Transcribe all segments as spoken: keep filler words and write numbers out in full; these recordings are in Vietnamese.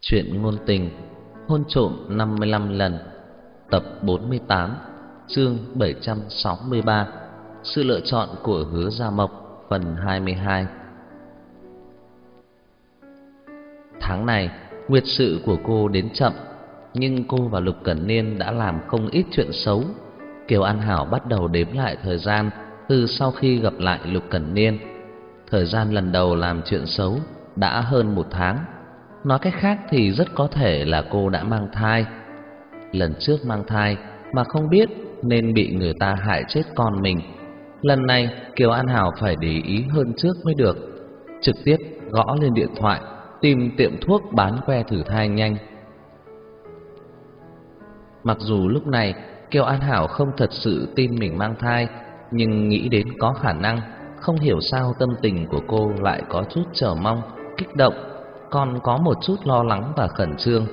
Chuyện ngôn tình hôn trộm năm mươi lăm lần, tập bốn mươi tám, chương bảy trăm sáu mươi ba. Sự lựa chọn của Hứa Gia Mộc, phần hai mươi hai. Tháng này, nguyệt sự của cô đến chậm, nhưng cô và Lục Cẩn Niên đã làm không ít chuyện xấu. Kiều An Hảo bắt đầu đếm lại thời gian từ sau khi gặp lại Lục Cẩn Niên. Thời gian lần đầu làm chuyện xấu đã hơn một tháng. Nói cách khác thì rất có thể là cô đã mang thai. Lần trước mang thai mà không biết nên bị người ta hại chết con mình. Lần này Kiều An Hảo phải để ý hơn trước mới được. Trực tiếp gõ lên điện thoại tìm tiệm thuốc bán que thử thai nhanh. Mặc dù lúc này Kiều An Hảo không thật sự tin mình mang thai, nhưng nghĩ đến có khả năng, không hiểu sao tâm tình của cô lại có chút chờ mong, kích động, còn có một chút lo lắng và khẩn trương.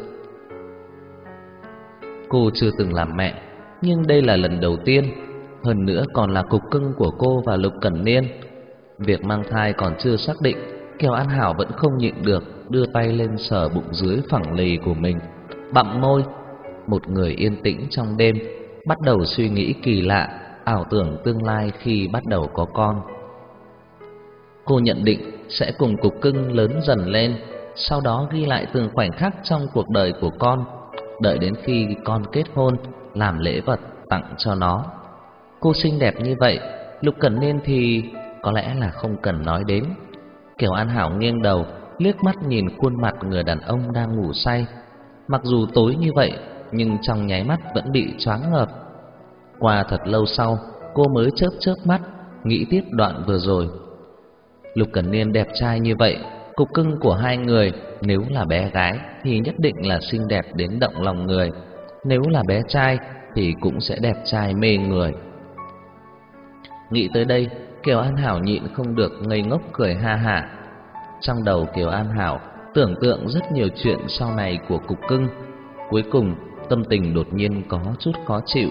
Cô chưa từng làm mẹ, nhưng đây là lần đầu tiên, hơn nữa còn là cục cưng của cô và Lục Cẩn Niên. Việc mang thai còn chưa xác định, Kiều An Hảo vẫn không nhịn được đưa tay lên sờ bụng dưới phẳng lì của mình, bặm môi. Một người yên tĩnh trong đêm, bắt đầu suy nghĩ kỳ lạ, ảo tưởng tương lai khi bắt đầu có con. Cô nhận định sẽ cùng cục cưng lớn dần lên, sau đó ghi lại từng khoảnh khắc trong cuộc đời của con, đợi đến khi con kết hôn làm lễ vật tặng cho nó. Cô xinh đẹp như vậy, Lục Cẩn Niên thì có lẽ là không cần nói đến. Kiều An Hảo nghiêng đầu, liếc mắt nhìn khuôn mặt người đàn ông đang ngủ say. Mặc dù tối như vậy, nhưng trong nháy mắt vẫn bị choáng ngợp. Qua thật lâu sau, cô mới chớp chớp mắt, nghĩ tiếp đoạn vừa rồi. Lục Cẩn Niên đẹp trai như vậy, cục cưng của hai người nếu là bé gái thì nhất định là xinh đẹp đến động lòng người, nếu là bé trai thì cũng sẽ đẹp trai mê người. Nghĩ tới đây, Kiều An Hảo nhịn không được ngây ngốc cười ha hả. Trong đầu Kiều An Hảo tưởng tượng rất nhiều chuyện sau này của cục cưng. Cuối cùng tâm tình đột nhiên có chút khó chịu.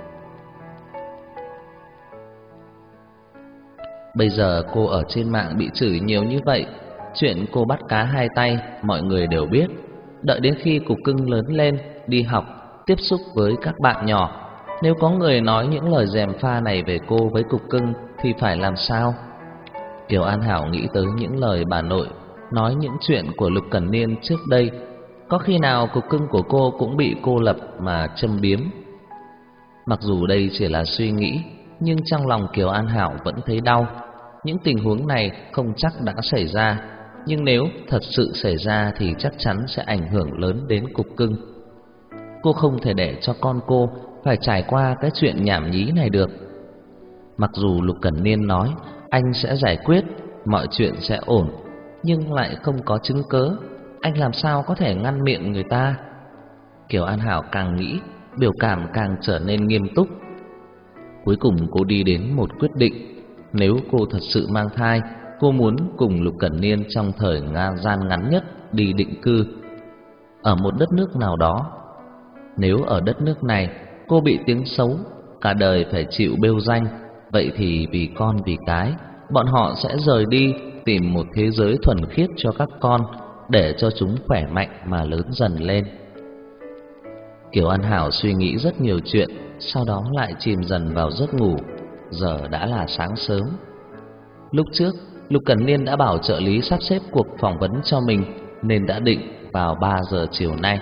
Bây giờ cô ở trên mạng bị chửi nhiều như vậy, chuyện cô bắt cá hai tay mọi người đều biết. Đợi đến khi cục cưng lớn lên, đi học, tiếp xúc với các bạn nhỏ, nếu có người nói những lời gièm pha này về cô với cục cưng thì phải làm sao? Kiều An Hảo nghĩ tới những lời bà nội nói những chuyện của Lục Cẩn Niên trước đây. Có khi nào cục cưng của cô cũng bị cô lập mà châm biếm? Mặc dù đây chỉ là suy nghĩ, nhưng trong lòng Kiều An Hảo vẫn thấy đau. Những tình huống này không chắc đã xảy ra, nhưng nếu thật sự xảy ra thì chắc chắn sẽ ảnh hưởng lớn đến cục cưng. Cô không thể để cho con cô phải trải qua cái chuyện nhảm nhí này được. Mặc dù Lục Cẩn Niên nói anh sẽ giải quyết, mọi chuyện sẽ ổn, nhưng lại không có chứng cớ, anh làm sao có thể ngăn miệng người ta? Kiều An Hảo càng nghĩ, biểu cảm càng trở nên nghiêm túc. Cuối cùng cô đi đến một quyết định. Nếu cô thật sự mang thai, cô muốn cùng Lục Cẩn Niên trong thời gian ngắn nhất đi định cư ở một đất nước nào đó. Nếu ở đất nước này cô bị tiếng xấu, cả đời phải chịu bêu danh, vậy thì vì con vì cái, bọn họ sẽ rời đi tìm một thế giới thuần khiết cho các con, để cho chúng khỏe mạnh mà lớn dần lên. Kiều An Hảo suy nghĩ rất nhiều chuyện, sau đó lại chìm dần vào giấc ngủ. Giờ đã là sáng sớm. Lúc trước Lục Cẩn Niên đã bảo trợ lý sắp xếp cuộc phỏng vấn cho mình, nên đã định vào ba giờ chiều nay.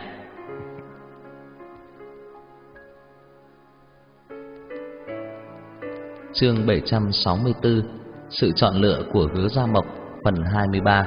Chương bảy trăm sáu mươi tư. Sự chọn lựa của Hứa Gia Mộc, phần hai mươi ba.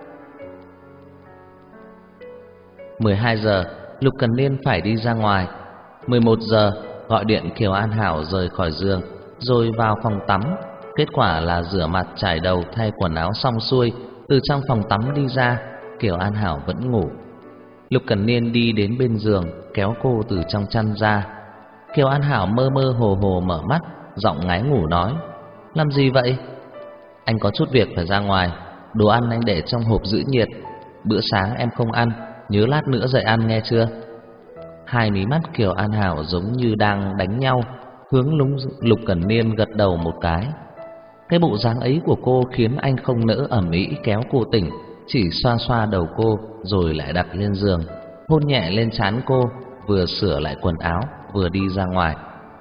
mười hai giờ Lục Cẩn Niên phải đi ra ngoài. mười một giờ gọi điện Kiều An Hảo rời khỏi giường, rồi vào phòng tắm. Kết quả là rửa mặt chải đầu thay quần áo xong xuôi, từ trong phòng tắm đi ra, Kiều An Hảo vẫn ngủ. Lục Cẩn Niên đi đến bên giường, kéo cô từ trong chăn ra. Kiều An Hảo mơ mơ hồ hồ mở mắt, giọng ngái ngủ nói: "Làm gì vậy?" "Anh có chút việc phải ra ngoài, đồ ăn anh để trong hộp giữ nhiệt. Bữa sáng em không ăn, nhớ lát nữa dậy ăn nghe chưa?" Hai mí mắt Kiều An Hảo giống như đang đánh nhau, hướng lúng Lục Cẩn Niên gật đầu một cái. Cái bộ dáng ấy của cô khiến anh không nỡ ầm ĩ kéo cô tỉnh, chỉ xoa xoa đầu cô rồi lại đặt lên giường, hôn nhẹ lên trán cô, vừa sửa lại quần áo vừa đi ra ngoài.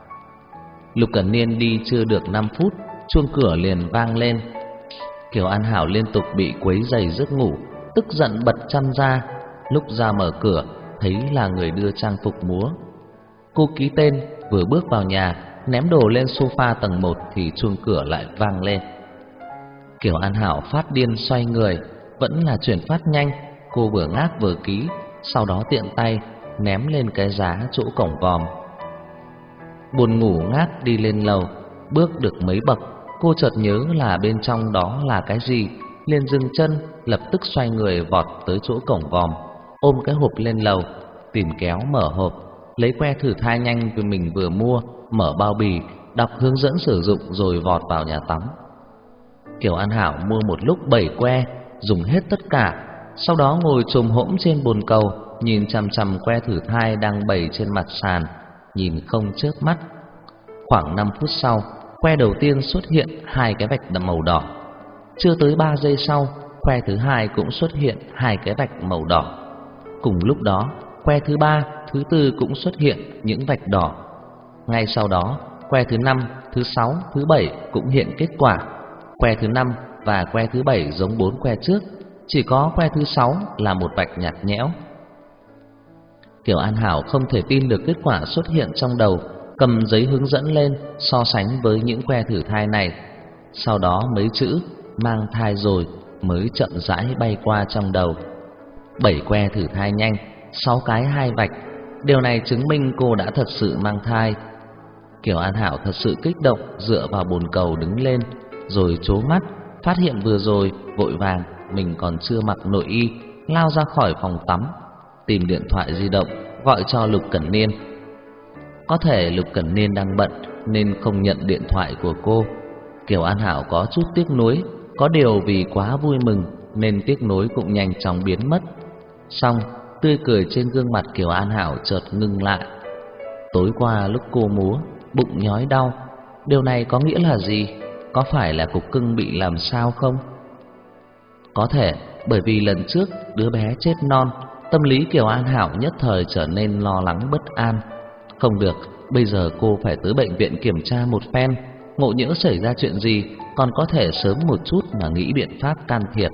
Lục Cẩn Niên đi chưa được năm phút, chuông cửa liền vang lên. Kiều An Hảo liên tục bị quấy rầy giấc ngủ, tức giận bật chăn ra. Lúc ra mở cửa, thấy là người đưa trang phục múa. Cô ký tên, vừa bước vào nhà, ném đồ lên sofa tầng một thì chuông cửa lại vang lên. Kiều An Hảo phát điên xoay người, vẫn là chuyển phát nhanh. Cô vừa ngáp vừa ký, sau đó tiện tay ném lên cái giá chỗ cổng vòm. Buồn ngủ ngáp đi lên lầu, bước được mấy bậc, cô chợt nhớ là bên trong đó là cái gì, liền dừng chân, lập tức xoay người vọt tới chỗ cổng vòm, ôm cái hộp lên lầu, tìm kéo mở hộp, lấy que thử thai nhanh vì mình vừa mua, mở bao bì, đọc hướng dẫn sử dụng rồi vọt vào nhà tắm. Kiều An Hảo mua một lúc bảy que, dùng hết tất cả, sau đó ngồi chồm hổm trên bồn cầu, nhìn chằm chằm que thử thai đang bày trên mặt sàn, nhìn không chớp mắt. Khoảng năm phút sau, que đầu tiên xuất hiện hai cái vạch màu đỏ. Chưa tới ba giây sau, que thứ hai cũng xuất hiện hai cái vạch màu đỏ. Cùng lúc đó, que thứ ba, thứ tư cũng xuất hiện những vạch đỏ. Ngay sau đó, que thứ năm, thứ sáu, thứ bảy cũng hiện kết quả. Que thứ năm và que thứ bảy giống bốn que trước, chỉ có que thứ sáu là một vạch nhạt nhẽo. Kiều An Hảo không thể tin được kết quả xuất hiện trong đầu, cầm giấy hướng dẫn lên so sánh với những que thử thai này. Sau đó mấy chữ mang thai rồi mới chậm rãi bay qua trong đầu. Bảy que thử thai nhanh, sáu cái hai vạch, điều này chứng minh cô đã thật sự mang thai. Kiều An Hảo thật sự kích động, dựa vào bồn cầu đứng lên, rồi trố mắt, phát hiện vừa rồi vội vàng mình còn chưa mặc nội y, lao ra khỏi phòng tắm, tìm điện thoại di động gọi cho Lục Cẩn Niên. Có thể Lục Cẩn Niên đang bận nên không nhận điện thoại của cô. Kiều An Hảo có chút tiếc nuối, có điều vì quá vui mừng nên tiếc nuối cũng nhanh chóng biến mất. Xong, tươi cười trên gương mặt Kiều An Hảo chợt ngưng lại. Tối qua lúc cô múa, bụng nhói đau, điều này có nghĩa là gì? Có phải là cục cưng bị làm sao không? Có thể bởi vì lần trước đứa bé chết non, tâm lý Kiều An Hảo nhất thời trở nên lo lắng bất an. Không được, bây giờ cô phải tới bệnh viện kiểm tra một phen, ngộ nhỡ xảy ra chuyện gì còn có thể sớm một chút mà nghĩ biện pháp can thiệp.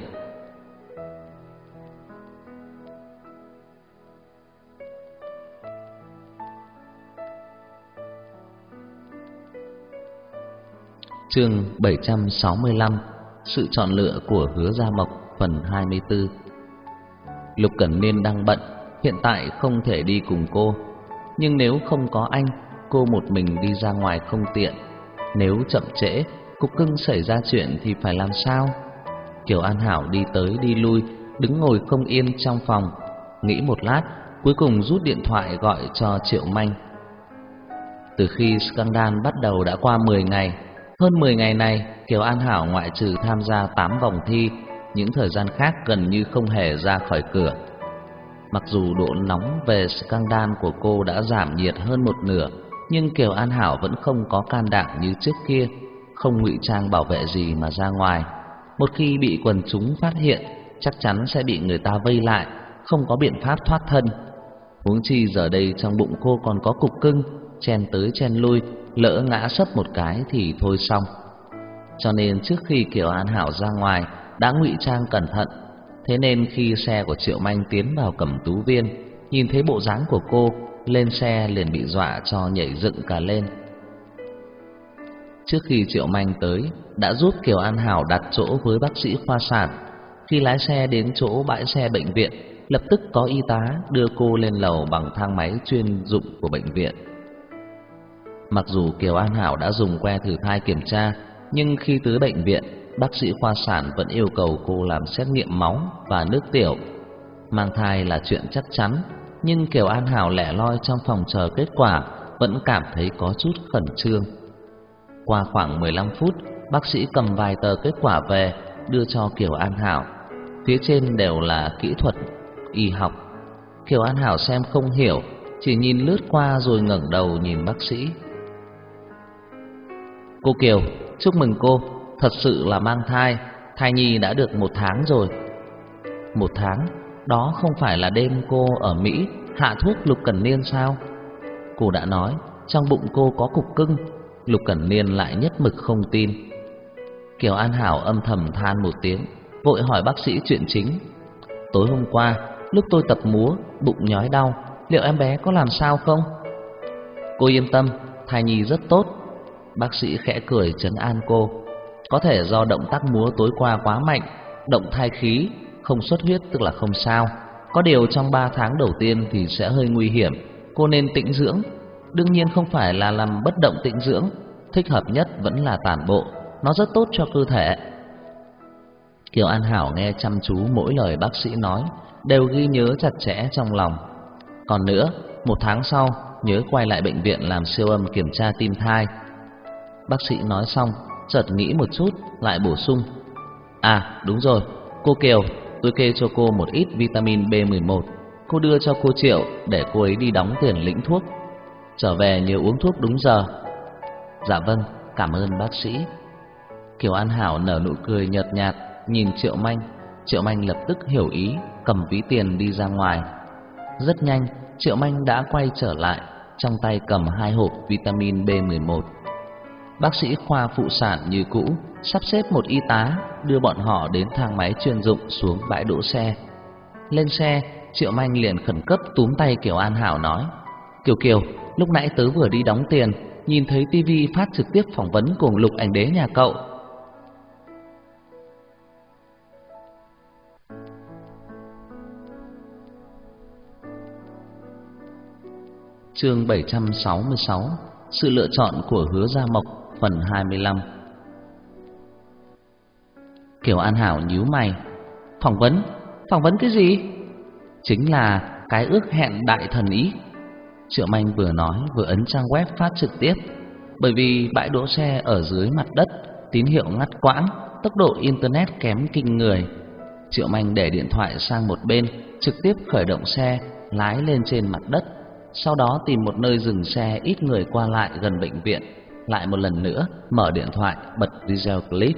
Chương bảy trăm sáu mươi lăm, sự chọn lựa của Hứa Gia Mộc, phần hai mươi tư. Lục Cẩn Niên đang bận, hiện tại không thể đi cùng cô. Nhưng nếu không có anh, cô một mình đi ra ngoài không tiện. Nếu chậm trễ, cục cưng xảy ra chuyện thì phải làm sao? Kiều An Hảo đi tới đi lui, đứng ngồi không yên trong phòng. Nghĩ một lát, cuối cùng rút điện thoại gọi cho Triệu Manh. Từ khi scandal bắt đầu đã qua mười ngày. Hơn mười ngày này, Kiều An Hảo ngoại trừ tham gia tám vòng thi, những thời gian khác gần như không hề ra khỏi cửa. Mặc dù độ nóng về scandal của cô đã giảm nhiệt hơn một nửa, nhưng Kiều An Hảo vẫn không có can đảm như trước kia, không ngụy trang bảo vệ gì mà ra ngoài. Một khi bị quần chúng phát hiện, chắc chắn sẽ bị người ta vây lại, không có biện pháp thoát thân. Huống chi giờ đây trong bụng cô còn có cục cưng, chen tới chen lui, lỡ ngã sấp một cái thì thôi xong. Cho nên trước khi Kiều An Hảo ra ngoài đã ngụy trang cẩn thận. Thế nên khi xe của Triệu Manh tiến vào Cẩm Tú Viên, nhìn thấy bộ dáng của cô, lên xe liền bị dọa cho nhảy dựng cả lên. Trước khi Triệu Manh tới, đã giúp Kiều An Hảo đặt chỗ với bác sĩ khoa sản. Khi lái xe đến chỗ bãi xe bệnh viện, lập tức có y tá đưa cô lên lầu bằng thang máy chuyên dụng của bệnh viện. Mặc dù Kiều An Hảo đã dùng que thử thai kiểm tra, nhưng khi tới bệnh viện, bác sĩ khoa sản vẫn yêu cầu cô làm xét nghiệm máu và nước tiểu. Mang thai là chuyện chắc chắn, nhưng Kiều An Hảo lẻ loi trong phòng chờ kết quả, vẫn cảm thấy có chút khẩn trương. Qua khoảng mười lăm phút, bác sĩ cầm vài tờ kết quả về, đưa cho Kiều An Hảo. Phía trên đều là kỹ thuật, y học. Kiều An Hảo xem không hiểu, chỉ nhìn lướt qua rồi ngẩng đầu nhìn bác sĩ. Cô Kiều, chúc mừng cô, thật sự là mang thai, thai nhi đã được một tháng rồi. Một tháng, đó không phải là đêm cô ở Mỹ hạ thuốc Lục Cẩn Niên sao? Cô đã nói trong bụng cô có cục cưng. Lục Cẩn Niên lại nhất mực không tin. Kiều An Hảo âm thầm than một tiếng, vội hỏi bác sĩ chuyện chính. Tối hôm qua, lúc tôi tập múa, bụng nhói đau, liệu em bé có làm sao không? Cô yên tâm, thai nhi rất tốt. Bác sĩ khẽ cười trấn an cô. Có thể do động tác múa tối qua quá mạnh, động thai khí, không xuất huyết tức là không sao. Có điều trong ba tháng đầu tiên thì sẽ hơi nguy hiểm, cô nên tĩnh dưỡng. Đương nhiên không phải là làm bất động tĩnh dưỡng, thích hợp nhất vẫn là tản bộ, nó rất tốt cho cơ thể. Kiều An Hảo nghe chăm chú mỗi lời bác sĩ nói, đều ghi nhớ chặt chẽ trong lòng. Còn nữa, một tháng sau nhớ quay lại bệnh viện làm siêu âm kiểm tra tim thai. Bác sĩ nói xong, chợt nghĩ một chút, lại bổ sung. À đúng rồi, cô Kiều, tôi kê cho cô một ít vitamin B mười một. Cô đưa cho cô Triệu để cô ấy đi đóng tiền lĩnh thuốc. Trở về nhớ uống thuốc đúng giờ. Dạ vâng, cảm ơn bác sĩ. Kiều An Hảo nở nụ cười nhợt nhạt, nhìn Triệu Manh. Triệu Manh lập tức hiểu ý, cầm ví tiền đi ra ngoài. Rất nhanh, Triệu Manh đã quay trở lại, trong tay cầm hai hộp vitamin B mười một. Bác sĩ khoa phụ sản như cũ sắp xếp một y tá đưa bọn họ đến thang máy chuyên dụng xuống bãi đỗ xe. Lên xe, Triệu Manh liền khẩn cấp túm tay Kiều An Hảo nói: Kiều Kiều, lúc nãy tớ vừa đi đóng tiền, nhìn thấy tivi phát trực tiếp phỏng vấn cùng Lục Ảnh Đế nhà cậu. Chương bảy trăm sáu mươi sáu, sự lựa chọn của Hứa Gia Mộc, phần hai mươi lăm. Kiều An Hảo nhíu mày. Phỏng vấn? Phỏng vấn cái gì? Chính là cái ước hẹn đại thần ý. Triệu Manh vừa nói vừa ấn trang web phát trực tiếp. Bởi vì bãi đỗ xe ở dưới mặt đất, tín hiệu ngắt quãng, tốc độ internet kém kinh người. Triệu Manh để điện thoại sang một bên, trực tiếp khởi động xe, lái lên trên mặt đất. Sau đó tìm một nơi dừng xe ít người qua lại gần bệnh viện, lại một lần nữa mở điện thoại bật video clip.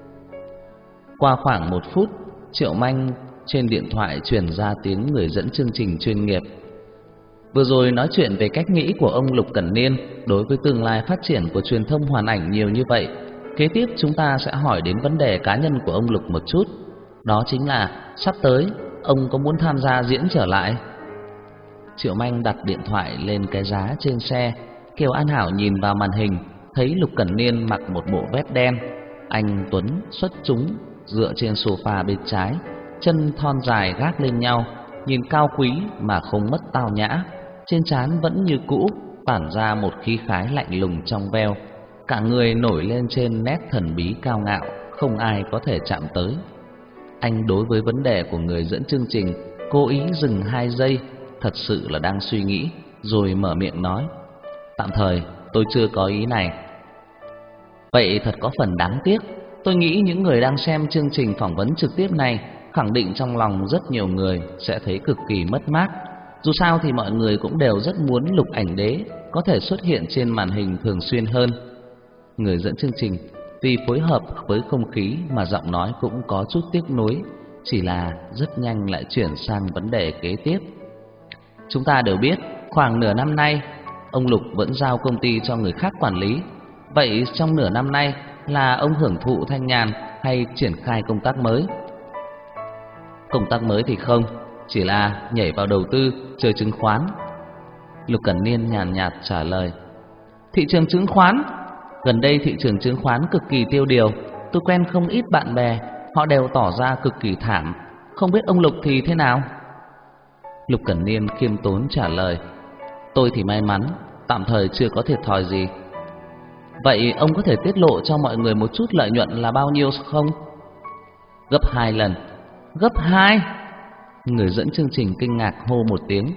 Qua khoảng một phút, Triệu Manh trên điện thoại truyền ra tiếng người dẫn chương trình chuyên nghiệp. Vừa rồi nói chuyện về cách nghĩ của ông Lục Cẩn Niên đối với tương lai phát triển của truyền thông hoàn ảnh nhiều như vậy. Kế tiếp chúng ta sẽ hỏi đến vấn đề cá nhân của ông Lục một chút. Đó chính là sắp tới ông có muốn tham gia diễn trở lại? Triệu Manh đặt điện thoại lên cái giá trên xe. Kiều An Hảo nhìn vào màn hình, thấy Lục Cẩn Niên mặc một bộ vest đen, anh tuấn xuất chúng, dựa trên sofa bên trái, chân thon dài gác lên nhau, nhìn cao quý mà không mất tao nhã. Trên trán vẫn như cũ tản ra một khí khái lạnh lùng trong veo, cả người nổi lên trên nét thần bí cao ngạo, không ai có thể chạm tới. Anh đối với vấn đề của người dẫn chương trình cố ý dừng hai giây, thật sự là đang suy nghĩ, rồi mở miệng nói: tạm thời tôi chưa có ý này. Vậy thật có phần đáng tiếc. Tôi nghĩ những người đang xem chương trình phỏng vấn trực tiếp này khẳng định trong lòng rất nhiều người sẽ thấy cực kỳ mất mát. Dù sao thì mọi người cũng đều rất muốn Lục Ảnh Đế có thể xuất hiện trên màn hình thường xuyên hơn. Người dẫn chương trình vì phối hợp với không khí mà giọng nói cũng có chút tiếc nuối, chỉ là rất nhanh lại chuyển sang vấn đề kế tiếp. Chúng ta đều biết khoảng nửa năm nay ông Lục vẫn giao công ty cho người khác quản lý. Vậy trong nửa năm nay là ông hưởng thụ thanh nhàn hay triển khai công tác mới? Công tác mới thì không, chỉ là nhảy vào đầu tư chơi chứng khoán. Lục Cẩn Niên nhàn nhạt trả lời. Thị trường chứng khoán? Gần đây thị trường chứng khoán cực kỳ tiêu điều. Tôi quen không ít bạn bè, họ đều tỏ ra cực kỳ thảm. Không biết ông Lục thì thế nào? Lục Cẩn Niên khiêm tốn trả lời. Tôi thì may mắn, tạm thời chưa có thiệt thòi gì. Vậy ông có thể tiết lộ cho mọi người một chút lợi nhuận là bao nhiêu không? Gấp hai lần. Gấp hai? Người dẫn chương trình kinh ngạc hô một tiếng.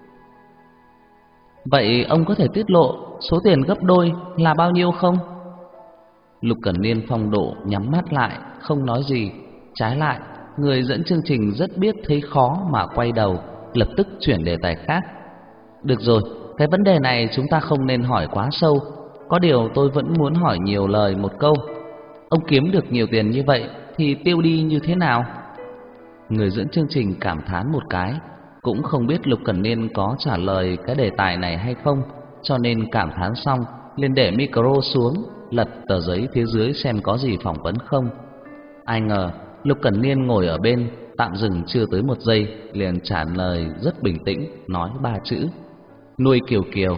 Vậy ông có thể tiết lộ số tiền gấp đôi là bao nhiêu không? Lục Cẩn Niên phong độ nhắm mắt lại, không nói gì. Trái lại, người dẫn chương trình rất biết thấy khó mà quay đầu, lập tức chuyển đề tài khác. Được rồi, cái vấn đề này chúng ta không nên hỏi quá sâu. Có điều tôi vẫn muốn hỏi nhiều lời một câu. Ông kiếm được nhiều tiền như vậy thì tiêu đi như thế nào? Người dẫn chương trình cảm thán một cái, cũng không biết Lục Cẩn Niên có trả lời cái đề tài này hay không, cho nên cảm thán xong liền để micro xuống, lật tờ giấy phía dưới xem có gì phỏng vấn không. Ai ngờ Lục Cẩn Niên ngồi ở bên, tạm dừng chưa tới một giây, liền trả lời rất bình tĩnh, nói ba chữ: nuôi Kiều Kiều.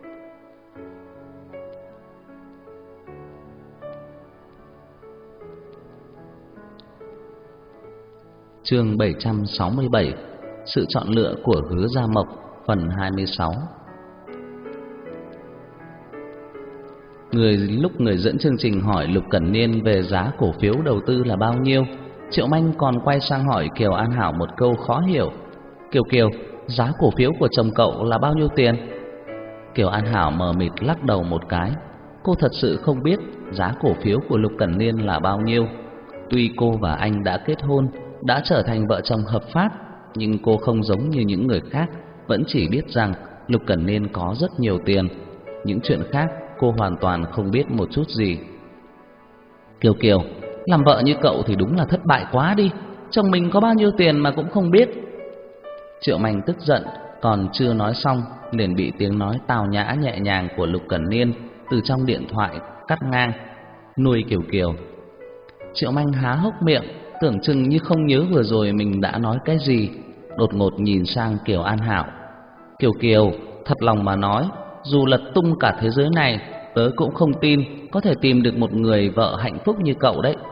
Chương bảy trăm sáu mươi bảy. Sự chọn lựa của Hứa Gia Mộc, phần hai mươi sáu. Người lúc người dẫn chương trình hỏi Lục Cẩn Niên về giá cổ phiếu đầu tư là bao nhiêu, Triệu Manh còn quay sang hỏi Kiều An Hảo một câu khó hiểu: Kiều Kiều, giá cổ phiếu của chồng cậu là bao nhiêu tiền? Kiều An Hảo mờ mịt lắc đầu một cái. Cô thật sự không biết giá cổ phiếu của Lục Cẩn Niên là bao nhiêu. Tuy cô và anh đã kết hôn, đã trở thành vợ chồng hợp pháp, nhưng cô không giống như những người khác, vẫn chỉ biết rằng Lục Cẩn Niên có rất nhiều tiền. Những chuyện khác cô hoàn toàn không biết một chút gì. Kiều Kiều, làm vợ như cậu thì đúng là thất bại quá đi. Chồng mình có bao nhiêu tiền mà cũng không biết. Triệu Manh tức giận, còn chưa nói xong liền bị tiếng nói tào nhã nhẹ nhàng của Lục Cẩn Niên từ trong điện thoại cắt ngang: nuôi Kiều Kiều. Triệu Manh há hốc miệng, tưởng chừng như không nhớ vừa rồi mình đã nói cái gì, đột ngột nhìn sang Kiều An Hảo. Kiều Kiều, thật lòng mà nói, dù lật tung cả thế giới này, tớ cũng không tin có thể tìm được một người vợ hạnh phúc như cậu đấy.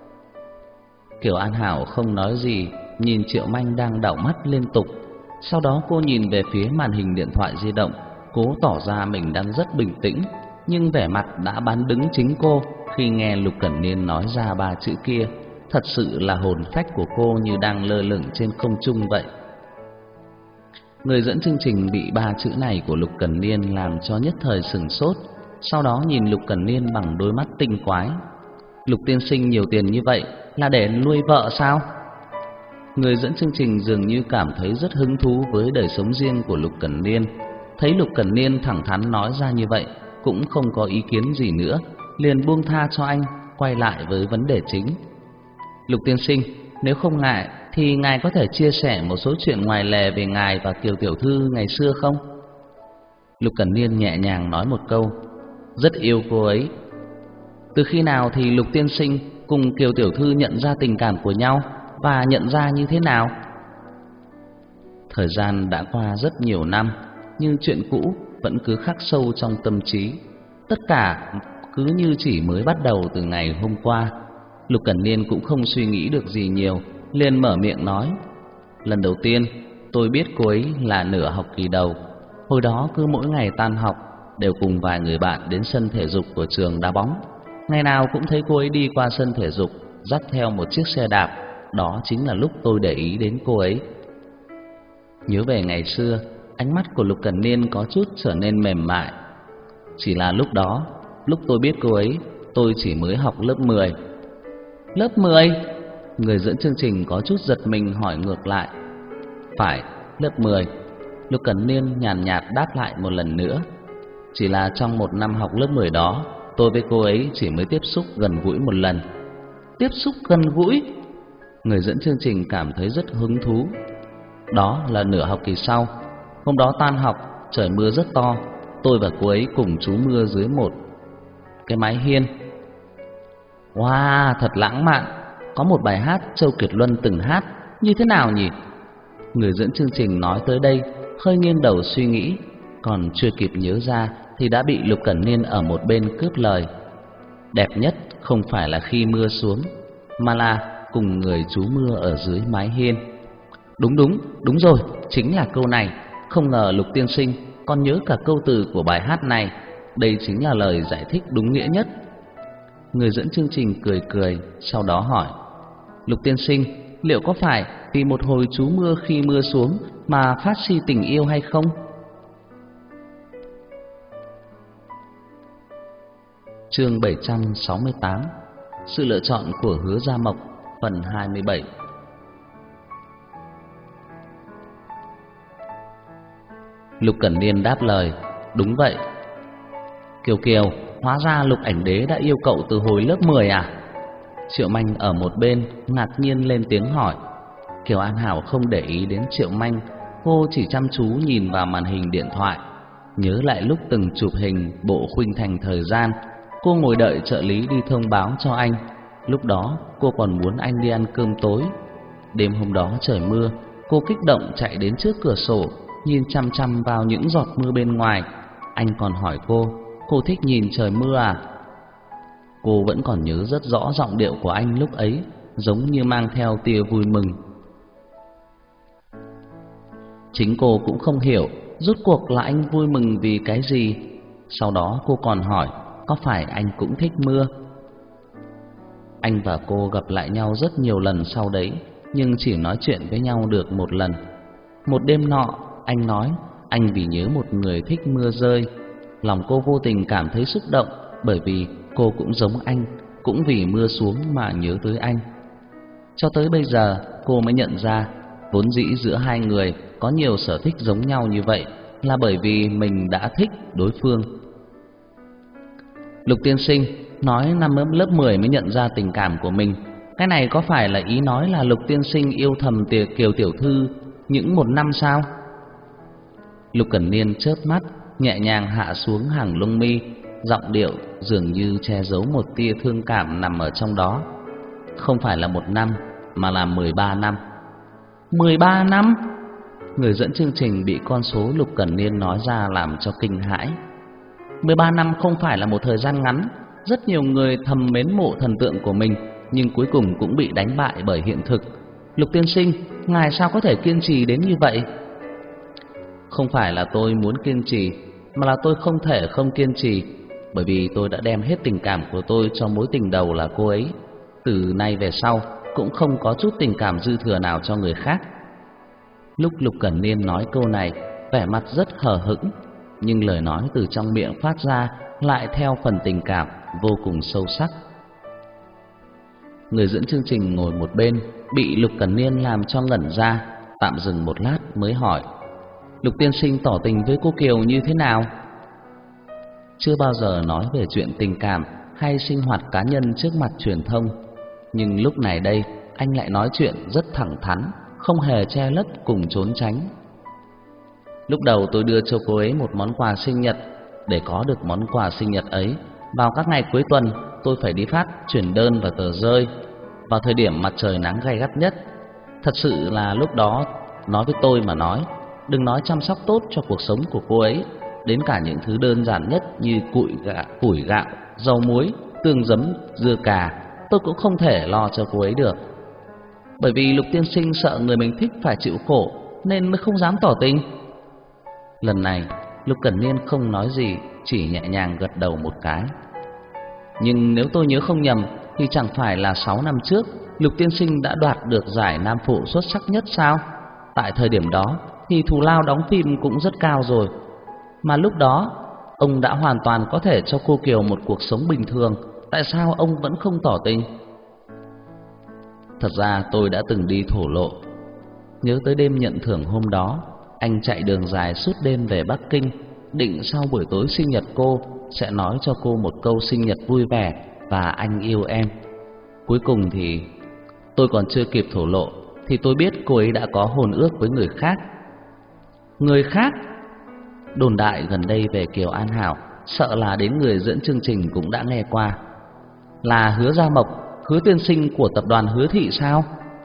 Kiều An Hảo không nói gì, nhìn Triệu Manh đang đảo mắt liên tục. Sau đó cô nhìn về phía màn hình điện thoại di động, cố tỏ ra mình đang rất bình tĩnh, nhưng vẻ mặt đã bán đứng chính cô khi nghe Lục Cẩn Niên nói ra ba chữ kia. Thật sự là hồn phách của cô như đang lơ lửng trên không trung vậy. Người dẫn chương trình bị ba chữ này của Lục Cẩn Niên làm cho nhất thời sửng sốt, sau đó nhìn Lục Cẩn Niên bằng đôi mắt tinh quái. Lục tiên sinh nhiều tiền như vậy là để nuôi vợ sao? Người dẫn chương trình dường như cảm thấy rất hứng thú với đời sống riêng của Lục Cẩn Niên. Thấy Lục Cẩn Niên thẳng thắn nói ra như vậy, cũng không có ý kiến gì nữa, liền buông tha cho anh, quay lại với vấn đề chính. Lục tiên sinh, nếu không ngại thì ngài có thể chia sẻ một số chuyện ngoài lề về ngài và Kiều tiểu thư ngày xưa không? Lục Cẩn Niên nhẹ nhàng nói một câu: rất yêu cô ấy. Từ khi nào thì Lục tiên sinh cùng Kiều tiểu thư nhận ra tình cảm của nhau, và nhận ra như thế nào? Thời gian đã qua rất nhiều năm, nhưng chuyện cũ vẫn cứ khắc sâu trong tâm trí. Tất cả cứ như chỉ mới bắt đầu từ ngày hôm qua. Lục Cẩn Niên cũng không suy nghĩ được gì nhiều, liền mở miệng nói: lần đầu tiên tôi biết cô ấy là nửa học kỳ đầu. Hồi đó cứ mỗi ngày tan học đều cùng vài người bạn đến sân thể dục của trường đá bóng. Ngày nào cũng thấy cô ấy đi qua sân thể dục dắt theo một chiếc xe đạp. Đó chính là lúc tôi để ý đến cô ấy. Nhớ về ngày xưa, ánh mắt của Lục Cẩn Niên có chút trở nên mềm mại. Chỉ là lúc đó, lúc tôi biết cô ấy, tôi chỉ mới học lớp mười. Lớp mười? Người dẫn chương trình có chút giật mình hỏi ngược lại. Phải, lớp mười. Lục Cẩn Niên nhàn nhạt đáp lại một lần nữa. Chỉ là trong một năm học lớp mười đó, tôi với cô ấy chỉ mới tiếp xúc gần gũi một lần. Tiếp xúc gần gũi? Người dẫn chương trình cảm thấy rất hứng thú. Đó là nửa học kỳ sau. Hôm đó tan học, trời mưa rất to. Tôi và cô ấy cùng trú mưa dưới một cái mái hiên. Wow, thật lãng mạn. Có một bài hát Châu Kiệt Luân từng hát, như thế nào nhỉ? Người dẫn chương trình nói tới đây, hơi nghiêng đầu suy nghĩ, còn chưa kịp nhớ ra thì đã bị Lục Cẩn Niên ở một bên cướp lời. Đẹp nhất không phải là khi mưa xuống, mà là cùng người trú mưa ở dưới mái hiên. Đúng đúng, đúng rồi, chính là câu này. Không ngờ Lục tiên sinh còn nhớ cả câu từ của bài hát này. Đây chính là lời giải thích đúng nghĩa nhất. Người dẫn chương trình cười cười, sau đó hỏi: Lục tiên sinh, liệu có phải vì một hồi trú mưa khi mưa xuống mà phát si tình yêu hay không? Chương bảy trăm sáu mươi tám. Sự lựa chọn của Hứa Gia Mộc, phần hai mươi bảy. Lục Cẩn Niên đáp lời: đúng vậy. Kiều Kiều, hóa ra Lục ảnh đế đã yêu cậu từ hồi lớp mười à? Triệu Manh ở một bên ngạc nhiên lên tiếng hỏi. Kiều An Hảo không để ý đến Triệu Manh, cô chỉ chăm chú nhìn vào màn hình điện thoại, nhớ lại lúc từng chụp hình bộ khuynh thành thời gian. Cô ngồi đợi trợ lý đi thông báo cho anh. Lúc đó cô còn muốn anh đi ăn cơm tối. Đêm hôm đó trời mưa, cô kích động chạy đến trước cửa sổ, nhìn chăm chăm vào những giọt mưa bên ngoài. Anh còn hỏi cô, cô thích nhìn trời mưa à? Cô vẫn còn nhớ rất rõ giọng điệu của anh lúc ấy, giống như mang theo tia vui mừng. Chính cô cũng không hiểu rốt cuộc là anh vui mừng vì cái gì. Sau đó cô còn hỏi có phải anh cũng thích mưa. Anh và cô gặp lại nhau rất nhiều lần sau đấy, nhưng chỉ nói chuyện với nhau được một lần. Một đêm nọ, anh nói anh vì nhớ một người thích mưa rơi. Lòng cô vô tình cảm thấy xúc động, bởi vì cô cũng giống anh, cũng vì mưa xuống mà nhớ tới anh. Cho tới bây giờ cô mới nhận ra, vốn dĩ giữa hai người có nhiều sở thích giống nhau như vậy là bởi vì mình đã thích đối phương. Lục tiên sinh nói năm lớp mười mới nhận ra tình cảm của mình. Cái này có phải là ý nói là Lục tiên sinh yêu thầm tiệc Kiều tiểu thư những một năm sao? Lục Cẩn Niên chớp mắt, nhẹ nhàng hạ xuống hàng lông mi, giọng điệu dường như che giấu một tia thương cảm nằm ở trong đó. Không phải là một năm, mà là mười ba năm. Mười ba năm? Người dẫn chương trình bị con số Lục Cẩn Niên nói ra làm cho kinh hãi. Mười ba năm không phải là một thời gian ngắn. Rất nhiều người thầm mến mộ thần tượng của mình, nhưng cuối cùng cũng bị đánh bại bởi hiện thực. Lục tiên sinh, ngài sao có thể kiên trì đến như vậy? Không phải là tôi muốn kiên trì, mà là tôi không thể không kiên trì, bởi vì tôi đã đem hết tình cảm của tôi cho mối tình đầu là cô ấy. Từ nay về sau cũng không có chút tình cảm dư thừa nào cho người khác. Lúc Lục Cẩn Niên nói câu này, vẻ mặt rất hờ hững, nhưng lời nói từ trong miệng phát ra lại theo phần tình cảm vô cùng sâu sắc. Người dẫn chương trình ngồi một bên bị Lục Cẩn Niên làm cho ngẩn ra, tạm dừng một lát mới hỏi: Lục tiên sinh tỏ tình với cô Kiều như thế nào? Chưa bao giờ nói về chuyện tình cảm hay sinh hoạt cá nhân trước mặt truyền thông, nhưng lúc này đây anh lại nói chuyện rất thẳng thắn, không hề che lấp cùng trốn tránh. Lúc đầu tôi đưa cho cô ấy một món quà sinh nhật. Để có được món quà sinh nhật ấy, vào các ngày cuối tuần tôi phải đi phát chuyển đơn và tờ rơi vào thời điểm mặt trời nắng gay gắt nhất. Thật sự là lúc đó, nói với tôi mà nói, đừng nói chăm sóc tốt cho cuộc sống của cô ấy, đến cả những thứ đơn giản nhất như củi gạo, củi gạo, dầu muối, tương giấm, dưa cà, tôi cũng không thể lo cho cô ấy được. Bởi vì Lục tiên sinh sợ người mình thích phải chịu khổ nên mới không dám tỏ tình. Lần này Lục Cẩn Niên không nói gì, chỉ nhẹ nhàng gật đầu một cái. Nhưng nếu tôi nhớ không nhầm thì chẳng phải là sáu năm trước Lục tiên sinh đã đoạt được giải nam phụ xuất sắc nhất sao? Tại thời điểm đó thì thù lao đóng phim cũng rất cao rồi, mà lúc đó ông đã hoàn toàn có thể cho cô Kiều một cuộc sống bình thường. Tại sao ông vẫn không tỏ tình? Thật ra tôi đã từng đi thổ lộ. Nhớ tới đêm nhận thưởng hôm đó, anh chạy đường dài suốt đêm về Bắc Kinh, định sau buổi tối sinh nhật cô sẽ nói cho cô một câu sinh nhật vui vẻ và anh yêu em. Cuối cùng thì tôi còn chưa kịp thổ lộ thì tôi biết cô ấy đã có hôn ước với người khác. Người khác? Đồn đại gần đây về Kiều An Hảo sợ là đến người dẫn chương trình cũng đã nghe qua. Là Hứa Gia Mộc, Hứa tiên sinh của tập đoàn Hứa Thị sao?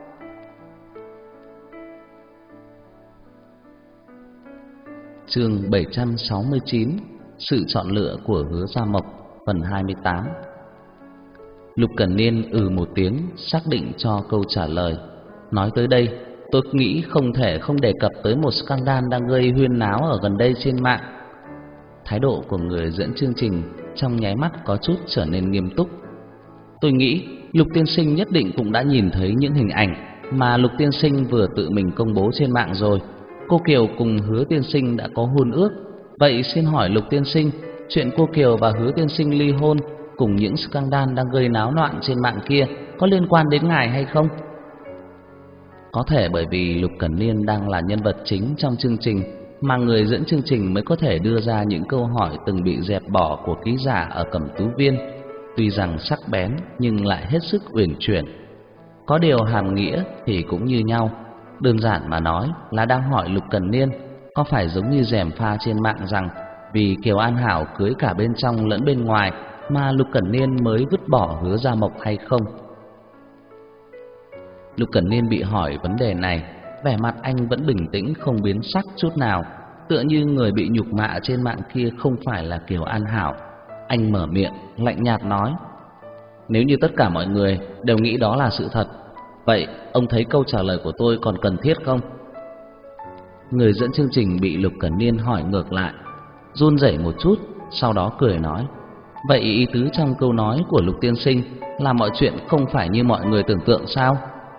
Chương bảy trăm sáu mươi chín, sự chọn lựa của Hứa Gia Mộc, phần hai mươi tám. Lục Cẩn Niên ừ một tiếng, xác định cho câu trả lời. Nói tới đây, tôi nghĩ không thể không đề cập tới một scandal đang gây huyên náo ở gần đây trên mạng. Thái độ của người dẫn chương trình trong nháy mắt có chút trở nên nghiêm túc. Tôi nghĩ Lục tiên sinh nhất định cũng đã nhìn thấy những hình ảnh mà Lục tiên sinh vừa tự mình công bố trên mạng rồi. Cô Kiều cùng Hứa tiên sinh đã có hôn ước. Vậy xin hỏi Lục tiên sinh, chuyện cô Kiều và Hứa tiên sinh ly hôn cùng những scandal đang gây náo loạn trên mạng kia có liên quan đến ngài hay không? Có thể bởi vì Lục Cẩn Niên đang là nhân vật chính trong chương trình mà người dẫn chương trình mới có thể đưa ra những câu hỏi từng bị dẹp bỏ của ký giả ở Cẩm Tú Viên, tuy rằng sắc bén nhưng lại hết sức uyển chuyển. Có điều hàm nghĩa thì cũng như nhau, Đơn giản mà nói là đang hỏi Lục Cẩn Niên có phải giống như gièm pha trên mạng rằng vì Kiều An Hảo cưới cả bên trong lẫn bên ngoài mà Lục Cẩn Niên mới vứt bỏ Hứa Gia Mộc hay không. Lục Cẩn Niên bị hỏi vấn đề này, vẻ mặt anh vẫn bình tĩnh không biến sắc chút nào, tựa như người bị nhục mạ trên mạng kia không phải là Kiều An Hảo. Anh mở miệng lạnh nhạt nói: nếu như tất cả mọi người đều nghĩ đó là sự thật, vậy ông thấy câu trả lời của tôi còn cần thiết không? Người dẫn chương trình bị Lục Cẩn Niên hỏi ngược lại, run rẩy một chút, sau đó cười nói: vậy ý tứ trong câu nói của Lục tiên sinh là mọi chuyện không phải như mọi người tưởng tượng sao?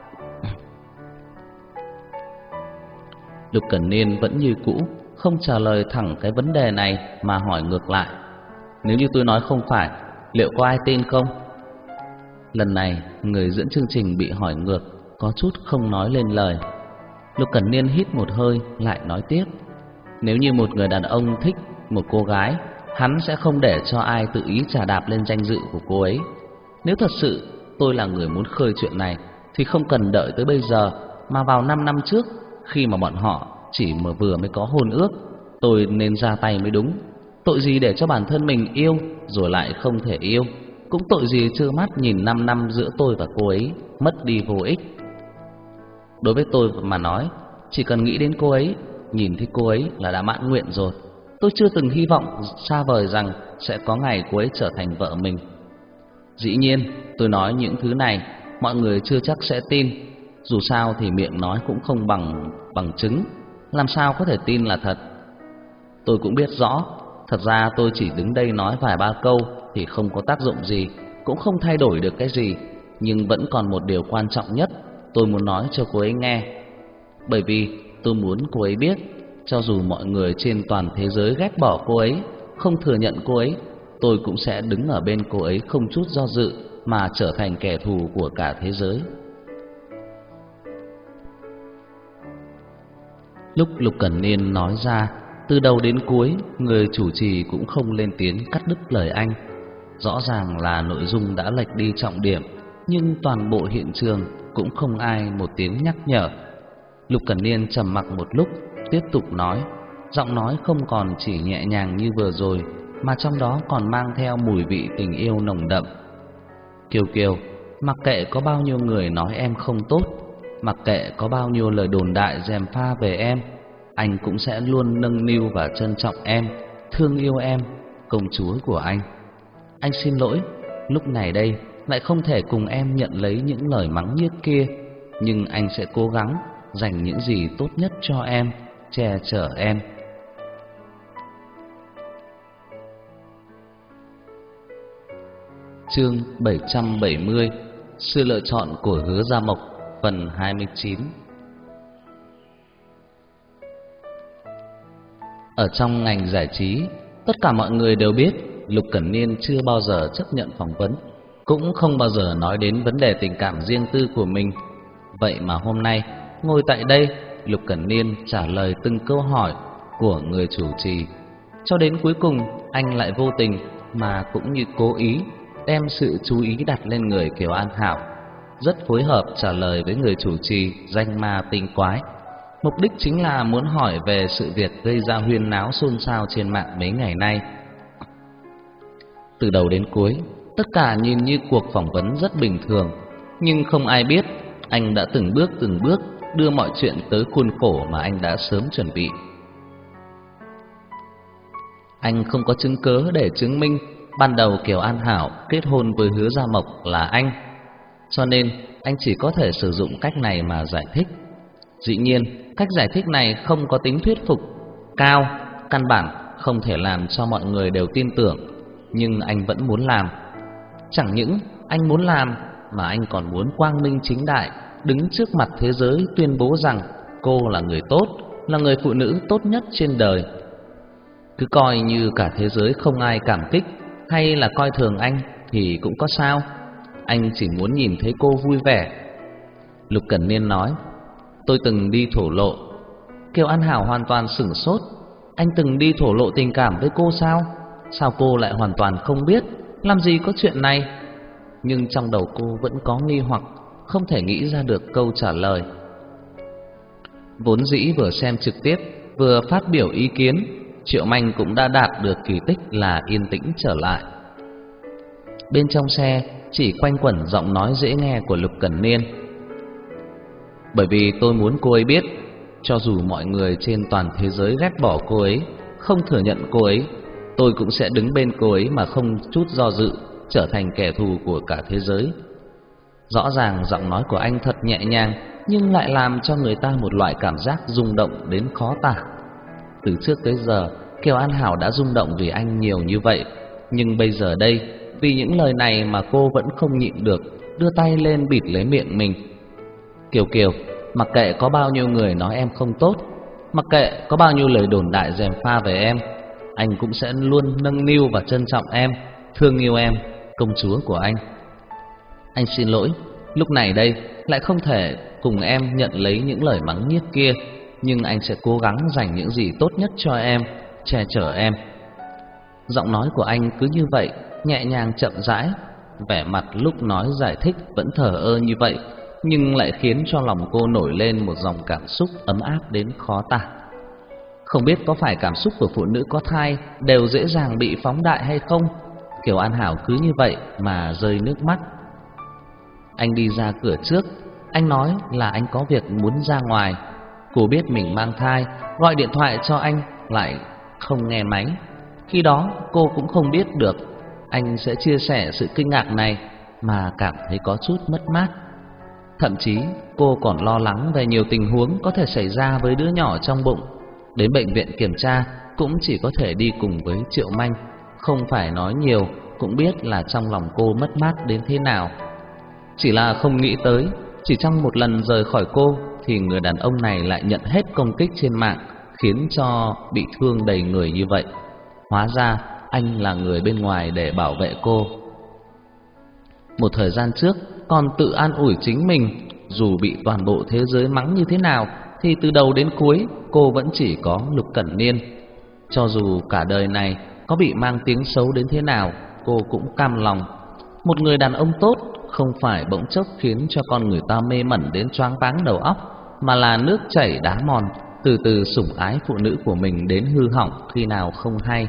Lục Cẩn Niên vẫn như cũ, không trả lời thẳng cái vấn đề này mà hỏi ngược lại: nếu như tôi nói không phải, liệu có ai tin không? Lần này người dẫn chương trình bị hỏi ngược, có chút không nói lên lời. Lục Cẩn Niên hít một hơi lại nói tiếp: nếu như một người đàn ông thích một cô gái, hắn sẽ không để cho ai tự ý chà đạp lên danh dự của cô ấy. Nếu thật sự tôi là người muốn khơi chuyện này thì không cần đợi tới bây giờ, mà vào năm năm trước, khi mà bọn họ chỉ mà vừa mới có hôn ước, tôi nên ra tay mới đúng. Tội gì để cho bản thân mình yêu rồi lại không thể yêu, cũng tội gì trơ mắt nhìn năm năm giữa tôi và cô ấy mất đi vô ích. Đối với tôi mà nói, chỉ cần nghĩ đến cô ấy, nhìn thấy cô ấy là đã mãn nguyện rồi. Tôi chưa từng hy vọng xa vời rằng sẽ có ngày cô ấy trở thành vợ mình. Dĩ nhiên, tôi nói những thứ này mọi người chưa chắc sẽ tin. Dù sao thì miệng nói cũng không bằng bằng chứng, làm sao có thể tin là thật. Tôi cũng biết rõ, thật ra tôi chỉ đứng đây nói vài ba câu thì không có tác dụng gì, cũng không thay đổi được cái gì. Nhưng vẫn còn một điều quan trọng nhất tôi muốn nói cho cô ấy nghe. Bởi vì tôi muốn cô ấy biết, cho dù mọi người trên toàn thế giới ghét bỏ cô ấy, không thừa nhận cô ấy, tôi cũng sẽ đứng ở bên cô ấy không chút do dự mà trở thành kẻ thù của cả thế giới. Lúc Lục Cẩn Niên nói ra, từ đầu đến cuối người chủ trì cũng không lên tiếng cắt đứt lời anh. Rõ ràng là nội dung đã lệch đi trọng điểm, nhưng toàn bộ hiện trường cũng không ai một tiếng nhắc nhở. Lục Cẩn Niên trầm mặc một lúc, tiếp tục nói, giọng nói không còn chỉ nhẹ nhàng như vừa rồi, mà trong đó còn mang theo mùi vị tình yêu nồng đậm. Kiều Kiều, mặc kệ có bao nhiêu người nói em không tốt, mặc kệ có bao nhiêu lời đồn đại gièm pha về em, anh cũng sẽ luôn nâng niu và trân trọng em, thương yêu em, công chúa của anh. Anh xin lỗi, lúc này đây lại không thể cùng em nhận lấy những lời mắng nhiếc kia, nhưng anh sẽ cố gắng dành những gì tốt nhất cho em, che chở em. Chương bảy trăm bảy mươi, sự lựa chọn của Hứa Gia Mộc, phần hai mươi chín. Ở trong ngành giải trí, tất cả mọi người đều biết Lục Cẩn Niên chưa bao giờ chấp nhận phỏng vấn, cũng không bao giờ nói đến vấn đề tình cảm riêng tư của mình. Vậy mà hôm nay, ngồi tại đây, Lục Cẩn Niên trả lời từng câu hỏi của người chủ trì. Cho đến cuối cùng, anh lại vô tình mà cũng như cố ý đem sự chú ý đặt lên người Kiều An Hảo, rất phối hợp trả lời với người chủ trì danh ma tinh quái. Mục đích chính là muốn hỏi về sự việc gây ra huyên náo xôn xao trên mạng mấy ngày nay. Từ đầu đến cuối, tất cả nhìn như cuộc phỏng vấn rất bình thường, nhưng không ai biết anh đã từng bước từng bước đưa mọi chuyện tới khuôn khổ mà anh đã sớm chuẩn bị. Anh không có chứng cớ để chứng minh ban đầu Kiều An Hảo kết hôn với Hứa Gia Mộc là anh, cho nên anh chỉ có thể sử dụng cách này mà giải thích. Dĩ nhiên, cách giải thích này không có tính thuyết phục cao, căn bản không thể làm cho mọi người đều tin tưởng, nhưng anh vẫn muốn làm. Chẳng những anh muốn làm mà anh còn muốn quang minh chính đại đứng trước mặt thế giới tuyên bố rằng cô là người tốt, là người phụ nữ tốt nhất trên đời. Cứ coi như cả thế giới không ai cảm kích hay là coi thường anh thì cũng có sao, anh chỉ muốn nhìn thấy cô vui vẻ. Lục Cẩn Niên nói, tôi từng đi thổ lộ. Kiều An Hảo hoàn toàn sửng sốt. Anh từng đi thổ lộ tình cảm với cô sao? Sao cô lại hoàn toàn không biết? Làm gì có chuyện này? Nhưng trong đầu cô vẫn có nghi hoặc, không thể nghĩ ra được câu trả lời. Vốn dĩ vừa xem trực tiếp vừa phát biểu ý kiến, Triệu Manh cũng đã đạt được kỳ tích là yên tĩnh trở lại. Bên trong xe chỉ quanh quẩn giọng nói dễ nghe của Lục Cẩn Niên. Bởi vì tôi muốn cô ấy biết, cho dù mọi người trên toàn thế giới ghét bỏ cô ấy, không thừa nhận cô ấy, tôi cũng sẽ đứng bên cô ấy mà không chút do dự, trở thành kẻ thù của cả thế giới. Rõ ràng giọng nói của anh thật nhẹ nhàng, nhưng lại làm cho người ta một loại cảm giác rung động đến khó tả. Từ trước tới giờ, Kiều An Hảo đã rung động vì anh nhiều như vậy, nhưng bây giờ đây, vì những lời này mà cô vẫn không nhịn được, đưa tay lên bịt lấy miệng mình. Kiều Kiều, mặc kệ có bao nhiêu người nói em không tốt, mặc kệ có bao nhiêu lời đồn đại gièm pha về em, anh cũng sẽ luôn nâng niu và trân trọng em, thương yêu em, công chúa của anh. Anh xin lỗi, lúc này đây lại không thể cùng em nhận lấy những lời mắng nhiếc kia, nhưng anh sẽ cố gắng dành những gì tốt nhất cho em, che chở em. Giọng nói của anh cứ như vậy, nhẹ nhàng chậm rãi, vẻ mặt lúc nói giải thích vẫn thờ ơ như vậy, nhưng lại khiến cho lòng cô nổi lên một dòng cảm xúc ấm áp đến khó tả. Không biết có phải cảm xúc của phụ nữ có thai đều dễ dàng bị phóng đại hay không, Kiều An Hảo cứ như vậy mà rơi nước mắt. Anh đi ra cửa trước, anh nói là anh có việc muốn ra ngoài. Cô biết mình mang thai, gọi điện thoại cho anh lại không nghe máy. Khi đó cô cũng không biết được anh sẽ chia sẻ sự kinh ngạc này, mà cảm thấy có chút mất mát. Thậm chí cô còn lo lắng về nhiều tình huống có thể xảy ra với đứa nhỏ trong bụng. Đến bệnh viện kiểm tra cũng chỉ có thể đi cùng với Triệu Manh, không phải nói nhiều cũng biết là trong lòng cô mất mát đến thế nào. Chỉ là không nghĩ tới, chỉ trong một lần rời khỏi cô thì người đàn ông này lại nhận hết công kích trên mạng, khiến cho bị thương đầy người như vậy. Hóa ra anh là người bên ngoài để bảo vệ cô. Một thời gian trước còn tự an ủi chính mình, dù bị toàn bộ thế giới mắng như thế nào thì từ đầu đến cuối cô vẫn chỉ có Lục Cẩn Niên. Cho dù cả đời này có bị mang tiếng xấu đến thế nào, cô cũng cam lòng. Một người đàn ông tốt không phải bỗng chốc khiến cho con người ta mê mẩn đến choáng váng đầu óc, mà là nước chảy đá mòn, từ từ sủng ái phụ nữ của mình đến hư hỏng khi nào không hay.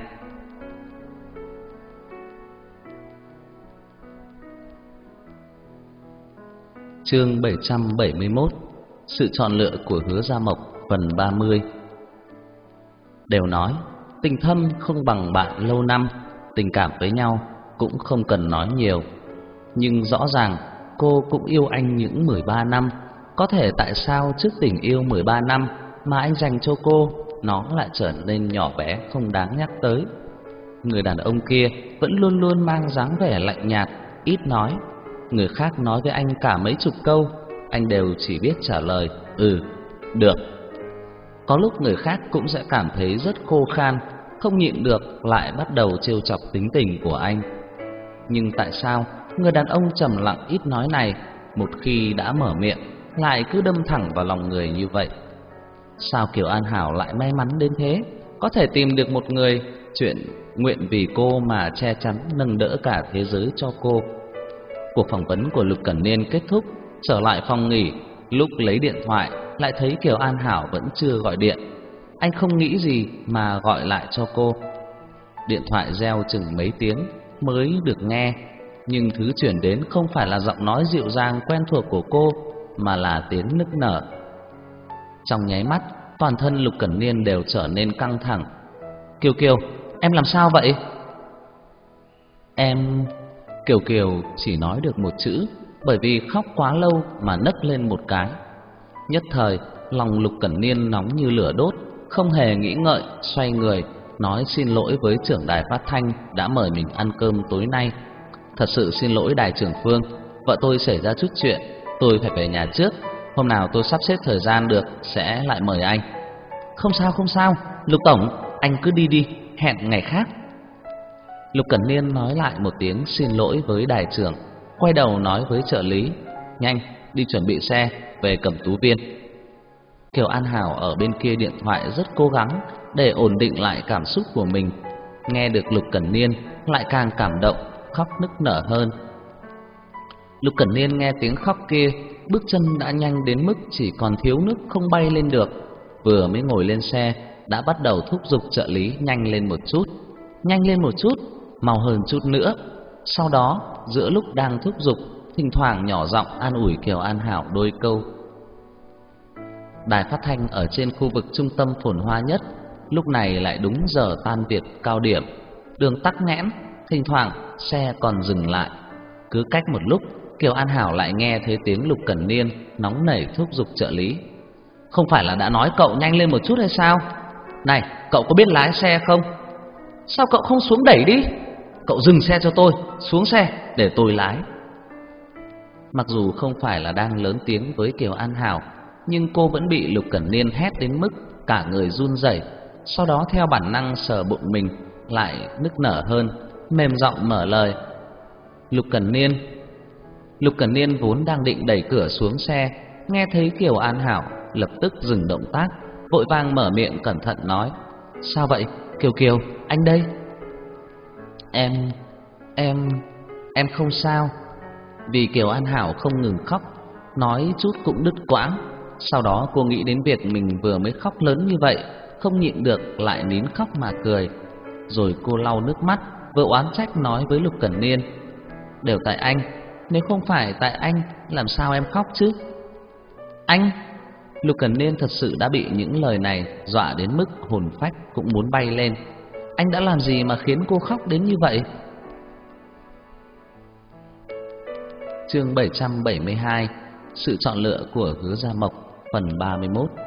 Chương bảy trăm bảy mươi mốt. Sự chọn lựa của Hứa Gia Mộc, phần ba mươi. Đều nói tình thâm không bằng bạn lâu năm, tình cảm với nhau cũng không cần nói nhiều. Nhưng rõ ràng cô cũng yêu anh những mười ba năm. Có thể tại sao trước tình yêu mười ba năm mà anh dành cho cô, nó lại trở nên nhỏ bé không đáng nhắc tới. Người đàn ông kia vẫn luôn luôn mang dáng vẻ lạnh nhạt, ít nói. Người khác nói với anh cả mấy chục câu, anh đều chỉ biết trả lời ừ, được. Có lúc người khác cũng sẽ cảm thấy rất khô khan, không nhịn được lại bắt đầu trêu chọc tính tình của anh. Nhưng tại sao người đàn ông trầm lặng ít nói này, một khi đã mở miệng lại cứ đâm thẳng vào lòng người như vậy? Sao Kiều An Hảo lại may mắn đến thế, có thể tìm được một người chuyện nguyện vì cô mà che chắn nâng đỡ cả thế giới cho cô? Cuộc phỏng vấn của Lục Cẩn Niên kết thúc, trở lại phòng nghỉ, lúc lấy điện thoại lại thấy Kiều An Hảo vẫn chưa gọi điện. Anh không nghĩ gì mà gọi lại cho cô. Điện thoại reo chừng mấy tiếng mới được nghe, nhưng thứ chuyển đến không phải là giọng nói dịu dàng quen thuộc của cô, mà là tiếng nức nở. Trong nháy mắt, toàn thân Lục Cẩn Niên đều trở nên căng thẳng. Kiều Kiều, em làm sao vậy? Em... Kiều Kiều chỉ nói được một chữ, bởi vì khóc quá lâu mà nấc lên một cái. Nhất thời, lòng Lục Cẩn Niên nóng như lửa đốt, không hề nghĩ ngợi, xoay người, nói xin lỗi với trưởng đài phát thanh đã mời mình ăn cơm tối nay. Thật sự xin lỗi đài trưởng Phương, vợ tôi xảy ra chút chuyện, tôi phải về nhà trước. Hôm nào tôi sắp xếp thời gian được sẽ lại mời anh. Không sao không sao, Lục Tổng, anh cứ đi đi, hẹn ngày khác. Lục Cẩn Niên nói lại một tiếng xin lỗi với đài trưởng, quay đầu nói với trợ lý, nhanh đi chuẩn bị xe về Cẩm Tú Viên. Kiều An Hảo ở bên kia điện thoại rất cố gắng để ổn định lại cảm xúc của mình. Nghe được Lục Cẩn Niên lại càng cảm động, khóc nức nở hơn. Lục Cẩn Niên nghe tiếng khóc kia bước chân đã nhanh đến mức chỉ còn thiếu nước không bay lên được. Vừa mới ngồi lên xe đã bắt đầu thúc giục trợ lý nhanh lên một chút, nhanh lên một chút, mau hơn chút nữa. Sau đó giữa lúc đang thúc giục, thỉnh thoảng nhỏ giọng an ủi Kiều An Hảo đôi câu. Đài phát thanh ở trên khu vực trung tâm phồn hoa nhất, lúc này lại đúng giờ tan việc cao điểm, đường tắc nghẽn, thỉnh thoảng xe còn dừng lại. Cứ cách một lúc, Kiều An Hảo lại nghe thấy tiếng Lục Cẩn Niên nóng nảy thúc giục trợ lý. Không phải là đã nói cậu nhanh lên một chút hay sao? Này, cậu có biết lái xe không? Sao cậu không xuống đẩy đi? Cậu dừng xe cho tôi, xuống xe để tôi lái. Mặc dù không phải là đang lớn tiếng với Kiều An Hảo, nhưng cô vẫn bị Lục Cẩn Niên hét đến mức cả người run rẩy. Sau đó theo bản năng sờ bụng mình, lại nức nở hơn, mềm giọng mở lời. Lục Cẩn Niên. Lục Cẩn Niên vốn đang định đẩy cửa xuống xe, nghe thấy Kiều An Hảo lập tức dừng động tác, vội vàng mở miệng cẩn thận nói. Sao vậy? Kiều Kiều, anh đây. Em, em, em không sao. Vì Kiều An Hảo không ngừng khóc, nói chút cũng đứt quãng. Sau đó cô nghĩ đến việc mình vừa mới khóc lớn như vậy, không nhịn được lại nín khóc mà cười. Rồi cô lau nước mắt, vừa oán trách nói với Lục Cẩn Niên. Đều tại anh, nếu không phải tại anh, làm sao em khóc chứ? Anh! Lục Cẩn Niên thật sự đã bị những lời này dọa đến mức hồn phách cũng muốn bay lên. Anh đã làm gì mà khiến cô khóc đến như vậy? Chương bảy trăm bảy mươi hai. Sự chọn lựa của Hứa Gia Mộc, phần ba mươi mốt.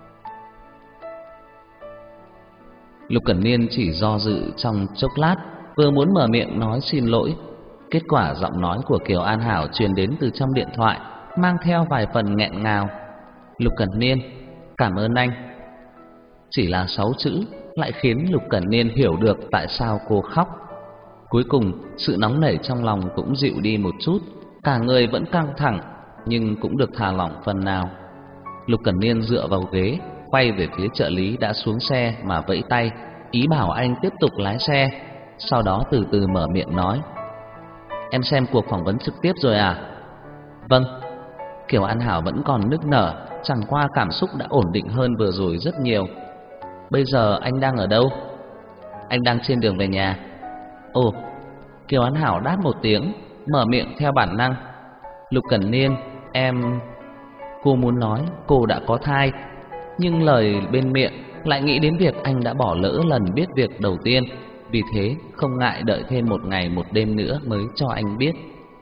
Lục Cẩn Niên chỉ do dự trong chốc lát, vừa muốn mở miệng nói xin lỗi. Kết quả giọng nói của Kiều An Hảo truyền đến từ trong điện thoại, mang theo vài phần nghẹn ngào. Lục Cẩn Niên, cảm ơn anh. Chỉ là sáu chữ lại khiến Lục Cẩn Niên hiểu được tại sao cô khóc. Cuối cùng sự nóng nảy trong lòng cũng dịu đi một chút, cả người vẫn căng thẳng nhưng cũng được thả lỏng phần nào. Lục Cẩn Niên dựa vào ghế, quay về phía trợ lý đã xuống xe mà vẫy tay, ý bảo anh tiếp tục lái xe. Sau đó từ từ mở miệng nói. Em xem cuộc phỏng vấn trực tiếp rồi à? Vâng. Kiều An Hảo vẫn còn nức nở, chẳng qua cảm xúc đã ổn định hơn vừa rồi rất nhiều. Bây giờ anh đang ở đâu? Anh đang trên đường về nhà. Ồ. Kiều An Hảo đáp một tiếng, mở miệng theo bản năng. Lục Cẩn Niên, em... Cô muốn nói cô đã có thai, nhưng lời bên miệng lại nghĩ đến việc anh đã bỏ lỡ lần biết việc đầu tiên, vì thế không ngại đợi thêm một ngày một đêm nữa mới cho anh biết.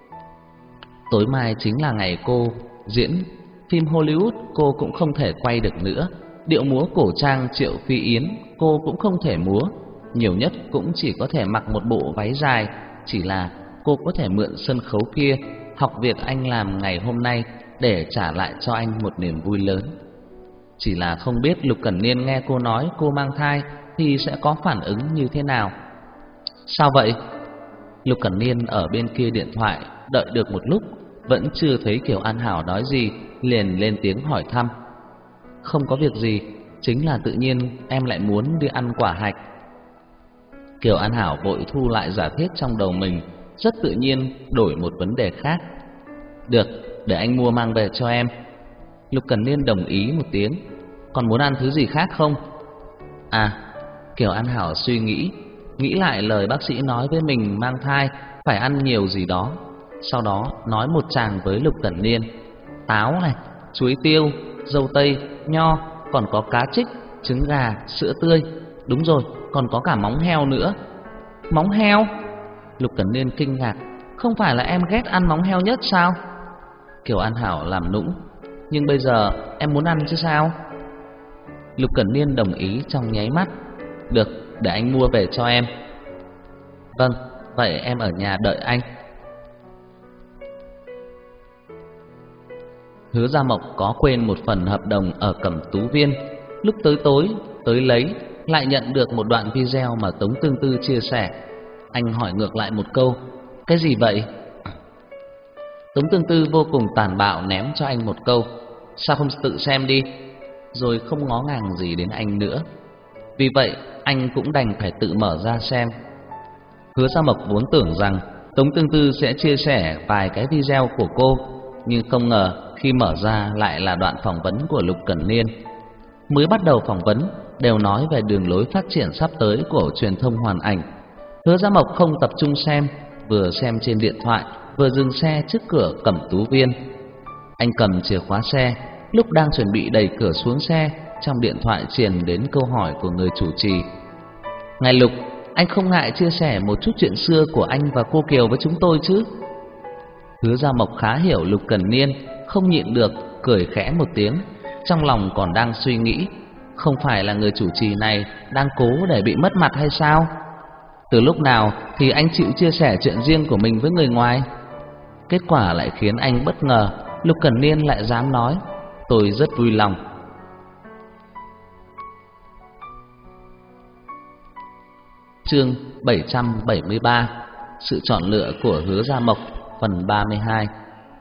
Tối mai chính là ngày cô diễn phim Hollywood, cô cũng không thể quay được nữa. Điệu múa cổ trang Triệu Phi Yến cô cũng không thể múa, nhiều nhất cũng chỉ có thể mặc một bộ váy dài. Chỉ là cô có thể mượn sân khấu kia học việc anh làm ngày hôm nay để trả lại cho anh một niềm vui lớn. Chỉ là không biết Lục Cẩn Niên nghe cô nói cô mang thai thì sẽ có phản ứng như thế nào. Sao vậy? Lục Cẩn Niên ở bên kia điện thoại đợi được một lúc, vẫn chưa thấy Kiều An Hảo nói gì, liền lên tiếng hỏi thăm. Không có việc gì, chính là tự nhiên em lại muốn đi ăn quả hạch. Kiều An Hảo vội thu lại giả thiết trong đầu mình, rất tự nhiên đổi một vấn đề khác. Được, để anh mua mang về cho em. Lục Cẩn Niên đồng ý một tiếng. Còn muốn ăn thứ gì khác không? À, Kiều An Hảo suy nghĩ, nghĩ lại lời bác sĩ nói với mình mang thai phải ăn nhiều gì đó. Sau đó nói một tràng với Lục Cẩn Niên. Táo này, chuối tiêu, dâu tây, nho, còn có cá trích, trứng gà, sữa tươi. Đúng rồi, còn có cả móng heo nữa. Móng heo? Lục Cẩn Niên kinh ngạc. Không phải là em ghét ăn móng heo nhất sao? Kiều An Hảo làm nũng. Nhưng bây giờ em muốn ăn chứ sao? Lục Cẩn Niên đồng ý trong nháy mắt. Được, để anh mua về cho em. Vâng, vậy em ở nhà đợi anh. Hứa Gia Mộc có quên một phần hợp đồng ở Cẩm Tú Viên. Lúc tới tối tới lấy, lại nhận được một đoạn video mà Tống Tương Tư chia sẻ. Anh hỏi ngược lại một câu. Cái gì vậy? Tống Tương Tư vô cùng tàn bạo ném cho anh một câu. Sao không tự xem đi? Rồi không ngó ngàng gì đến anh nữa. Vì vậy anh cũng đành phải tự mở ra xem. Hứa Gia Mộc vốn tưởng rằng Tống Tương Tư sẽ chia sẻ vài cái video của cô, nhưng không ngờ khi mở ra lại là đoạn phỏng vấn của Lục Cẩn Niên. Mới bắt đầu phỏng vấn đều nói về đường lối phát triển sắp tới của truyền thông hoàn ảnh. Hứa Gia Mộc không tập trung xem, vừa xem trên điện thoại, vừa dừng xe trước cửa Cẩm Tú Viên. Anh cầm chìa khóa xe, lúc đang chuẩn bị đẩy cửa xuống xe, trong điện thoại truyền đến câu hỏi của người chủ trì. Ngài Lục, anh không ngại chia sẻ một chút chuyện xưa của anh và cô Kiều với chúng tôi chứ? Hứa Gia Mộc khá hiểu Lục Cẩn Niên, không nhịn được cười khẽ một tiếng, trong lòng còn đang suy nghĩ, không phải là người chủ trì này đang cố để bị mất mặt hay sao? Từ lúc nào thì anh chịu chia sẻ chuyện riêng của mình với người ngoài? Kết quả lại khiến anh bất ngờ, Lục Cẩn Niên lại dám nói. Tôi rất vui lòng. Chương bảy trăm bảy mươi ba. Sự chọn lựa của Hứa Gia Mộc, phần ba mươi hai.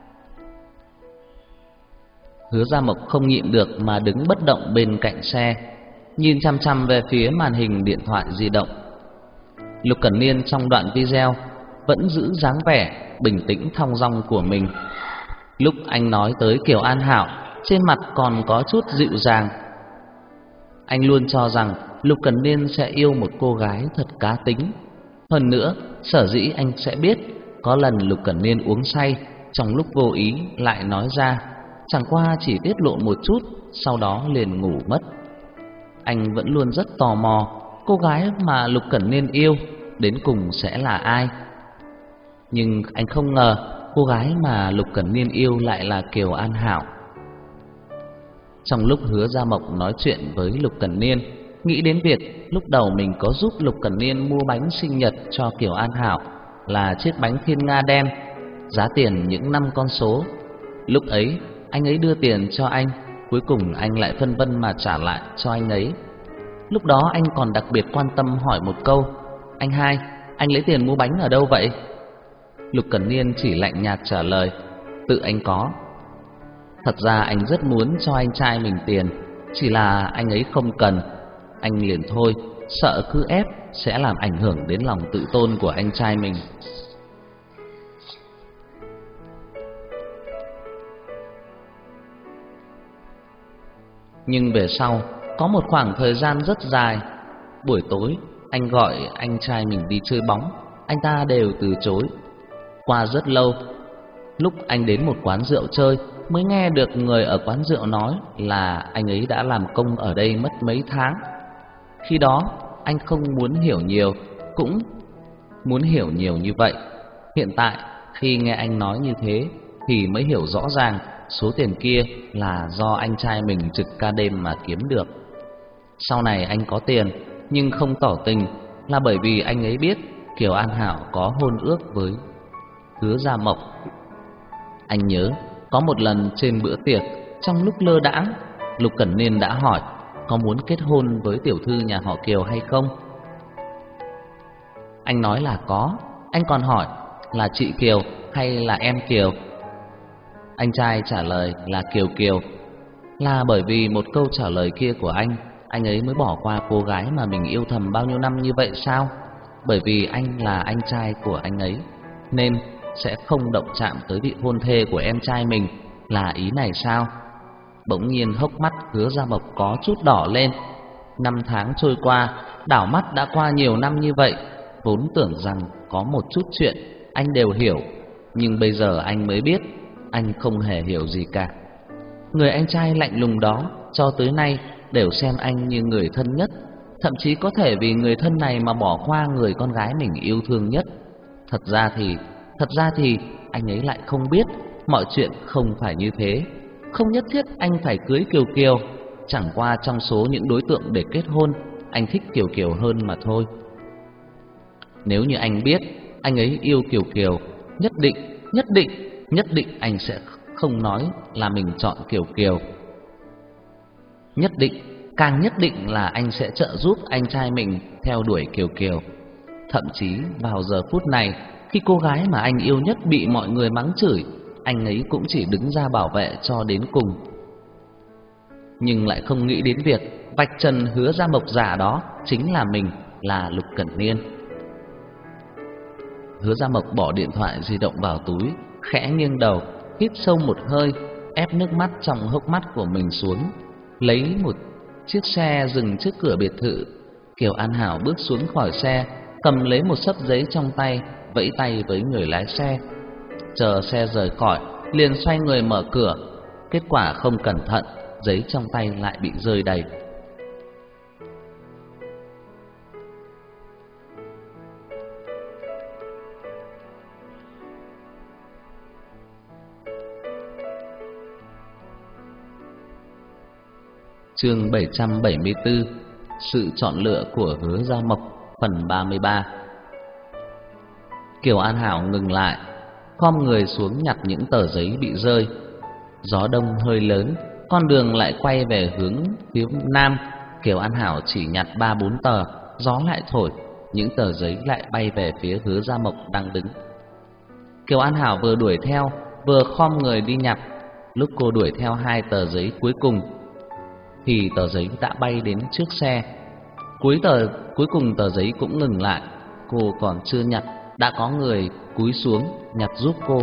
Hứa Gia Mộc không nhịn được mà đứng bất động bên cạnh xe, nhìn chăm chăm về phía màn hình điện thoại di động. Lục Cẩn Niên trong đoạn video vẫn giữ dáng vẻ bình tĩnh thong dong của mình. Lúc anh nói tới Kiều An Hảo, trên mặt còn có chút dịu dàng. Anh luôn cho rằng Lục Cẩn Niên sẽ yêu một cô gái thật cá tính. Hơn nữa, sở dĩ anh sẽ biết, có lần Lục Cẩn Niên uống say, trong lúc vô ý lại nói ra, chẳng qua chỉ tiết lộ một chút, sau đó liền ngủ mất. Anh vẫn luôn rất tò mò, cô gái mà Lục Cẩn Niên yêu đến cùng sẽ là ai. Nhưng anh không ngờ cô gái mà Lục Cẩn Niên yêu lại là Kiều An Hảo. Trong lúc Hứa Gia Mộc nói chuyện với Lục Cẩn Niên, nghĩ đến việc lúc đầu mình có giúp Lục Cẩn Niên mua bánh sinh nhật cho Kiều An Hảo, là chiếc bánh thiên nga đen, giá tiền những năm con số. Lúc ấy anh ấy đưa tiền cho anh, cuối cùng anh lại phân vân mà trả lại cho anh ấy. Lúc đó anh còn đặc biệt quan tâm hỏi một câu: anh hai, anh lấy tiền mua bánh ở đâu vậy? Lục Cẩn Niên chỉ lạnh nhạt trả lời: tự anh có. Thật ra anh rất muốn cho anh trai mình tiền, chỉ là anh ấy không cần. Anh liền thôi, sợ cứ ép sẽ làm ảnh hưởng đến lòng tự tôn của anh trai mình. Nhưng về sau, có một khoảng thời gian rất dài, buổi tối anh gọi anh trai mình đi chơi bóng, anh ta đều từ chối. Qua rất lâu, lúc anh đến một quán rượu chơi, mới nghe được người ở quán rượu nói là anh ấy đã làm công ở đây mất mấy tháng. Khi đó anh không muốn hiểu nhiều, cũng muốn hiểu nhiều như vậy. Hiện tại khi nghe anh nói như thế thì mới hiểu rõ ràng số tiền kia là do anh trai mình trực ca đêm mà kiếm được. Sau này anh có tiền nhưng không tỏ tình là bởi vì anh ấy biết Kiều An Hảo có hôn ước với Hứa Gia Mộc. Anh nhớ có một lần trên bữa tiệc, trong lúc lơ đãng, Lục Cẩn Niên đã hỏi có muốn kết hôn với tiểu thư nhà họ Kiều hay không. Anh nói là có. Anh còn hỏi là chị Kiều hay là em Kiều. Anh trai trả lời là Kiều Kiều. Là bởi vì một câu trả lời kia của anh, anh ấy mới bỏ qua cô gái mà mình yêu thầm bao nhiêu năm như vậy sao? Bởi vì anh là anh trai của anh ấy, nên sẽ không động chạm tới vị hôn thê của em trai mình, là ý này sao? Bỗng nhiên hốc mắt Hứa Gia Mộc có chút đỏ lên. Năm tháng trôi qua, đảo mắt đã qua nhiều năm như vậy, vốn tưởng rằng có một chút chuyện anh đều hiểu, nhưng bây giờ anh mới biết anh không hề hiểu gì cả. Người anh trai lạnh lùng đó cho tới nay đều xem anh như người thân nhất, thậm chí có thể vì người thân này mà bỏ qua người con gái mình yêu thương nhất. Thật ra thì, thật ra thì anh ấy lại không biết mọi chuyện không phải như thế. Không nhất thiết anh phải cưới Kiều Kiều, chẳng qua trong số những đối tượng để kết hôn, anh thích Kiều Kiều hơn mà thôi. Nếu như anh biết anh ấy yêu Kiều Kiều, nhất định, nhất định, nhất định anh sẽ không nói là mình chọn Kiều Kiều. Nhất định, càng nhất định là anh sẽ trợ giúp anh trai mình theo đuổi Kiều Kiều. Thậm chí vào giờ phút này, khi cô gái mà anh yêu nhất bị mọi người mắng chửi, anh ấy cũng chỉ đứng ra bảo vệ cho đến cùng. Nhưng lại không nghĩ đến việc vạch trần Hứa Gia Mộc giả đó chính là mình, là Lục Cẩn Niên. Hứa Gia Mộc bỏ điện thoại di động vào túi, khẽ nghiêng đầu, hít sâu một hơi, ép nước mắt trong hốc mắt của mình xuống, lấy một chiếc xe dừng trước cửa biệt thự. Kiều An Hảo bước xuống khỏi xe, cầm lấy một xấp giấy trong tay, vẫy tay với người lái xe. Chờ xe rời khỏi, liền xoay người mở cửa. Kết quả không cẩn thận, giấy trong tay lại bị rơi đầy. Chương bảy trăm bảy mươi tư. Sự chọn lựa của Hứa Gia Mộc, phần ba mươi ba. Kiều An Hảo ngừng lại, khom người xuống nhặt những tờ giấy bị rơi. Gió đông hơi lớn, con đường lại quay về hướng phía nam. Kiều An Hảo chỉ nhặt ba bốn tờ, gió lại thổi, những tờ giấy lại bay về phía Hứa Gia Mộc đang đứng. Kiều An Hảo vừa đuổi theo, vừa khom người đi nhặt. Lúc cô đuổi theo hai tờ giấy cuối cùng thì tờ giấy đã bay đến trước xe. Cuối tờ cuối cùng tờ giấy cũng ngừng lại. Cô còn chưa nhặt, đã có người cúi xuống nhặt giúp cô.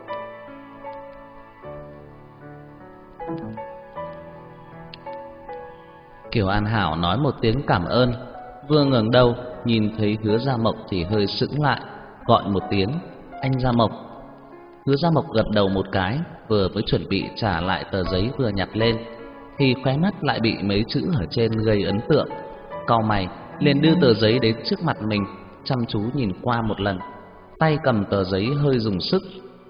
Kiều An Hảo nói một tiếng cảm ơn, vừa ngẩng đầu nhìn thấy Hứa Gia Mộc thì hơi sững lại, gọi một tiếng anh Gia Mộc. Hứa Gia Mộc gật đầu một cái, vừa mới chuẩn bị trả lại tờ giấy vừa nhặt lên thì khóe mắt lại bị mấy chữ ở trên gây ấn tượng. Cau mày liền đưa tờ giấy đến trước mặt mình, chăm chú nhìn qua một lần, tay cầm tờ giấy hơi dùng sức.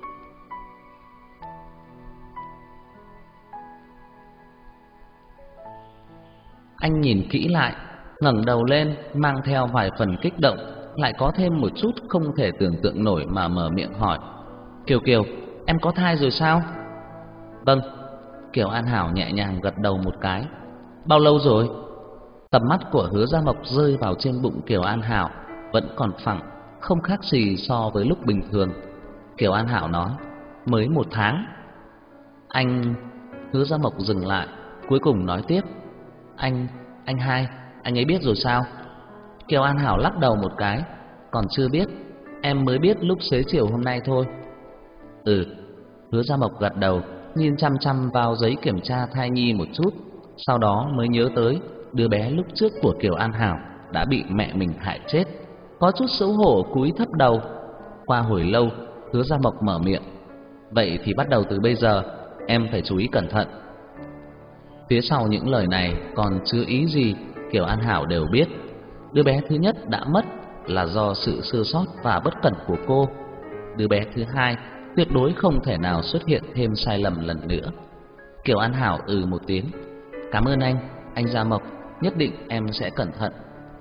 Anh nhìn kỹ lại, ngẩng đầu lên, mang theo vài phần kích động, lại có thêm một chút không thể tưởng tượng nổi mà mở miệng hỏi: Kiều Kiều, em có thai rồi sao? Vâng. Kiều An Hảo nhẹ nhàng gật đầu một cái. Bao lâu rồi? Tầm mắt của Hứa Gia Mộc rơi vào trên bụng Kiều An Hảo, vẫn còn phẳng, không khác gì so với lúc bình thường. Kiều An Hảo nói: mới một tháng. Anh... Hứa Gia Mộc dừng lại, cuối cùng nói tiếp: Anh... anh hai, anh ấy biết rồi sao? Kiều An Hảo lắc đầu một cái: còn chưa biết, em mới biết lúc xế chiều hôm nay thôi. Ừ. Hứa Gia Mộc gật đầu, nhìn chăm chăm vào giấy kiểm tra thai nhi một chút, sau đó mới nhớ tới đứa bé lúc trước của Kiều An Hảo đã bị mẹ mình hại chết, có chút xấu hổ cúi thấp đầu. Qua hồi lâu, Hứa Gia Mộc mở miệng: vậy thì bắt đầu từ bây giờ em phải chú ý cẩn thận. Phía sau những lời này còn chưa ý gì, Kiều An Hảo đều biết. Đứa bé thứ nhất đã mất là do sự sơ sót và bất cẩn của cô. Đứa bé thứ hai tuyệt đối không thể nào xuất hiện thêm sai lầm lần nữa. Kiều An Hảo ừ một tiếng: cảm ơn anh, anh Gia Mộc, nhất định em sẽ cẩn thận.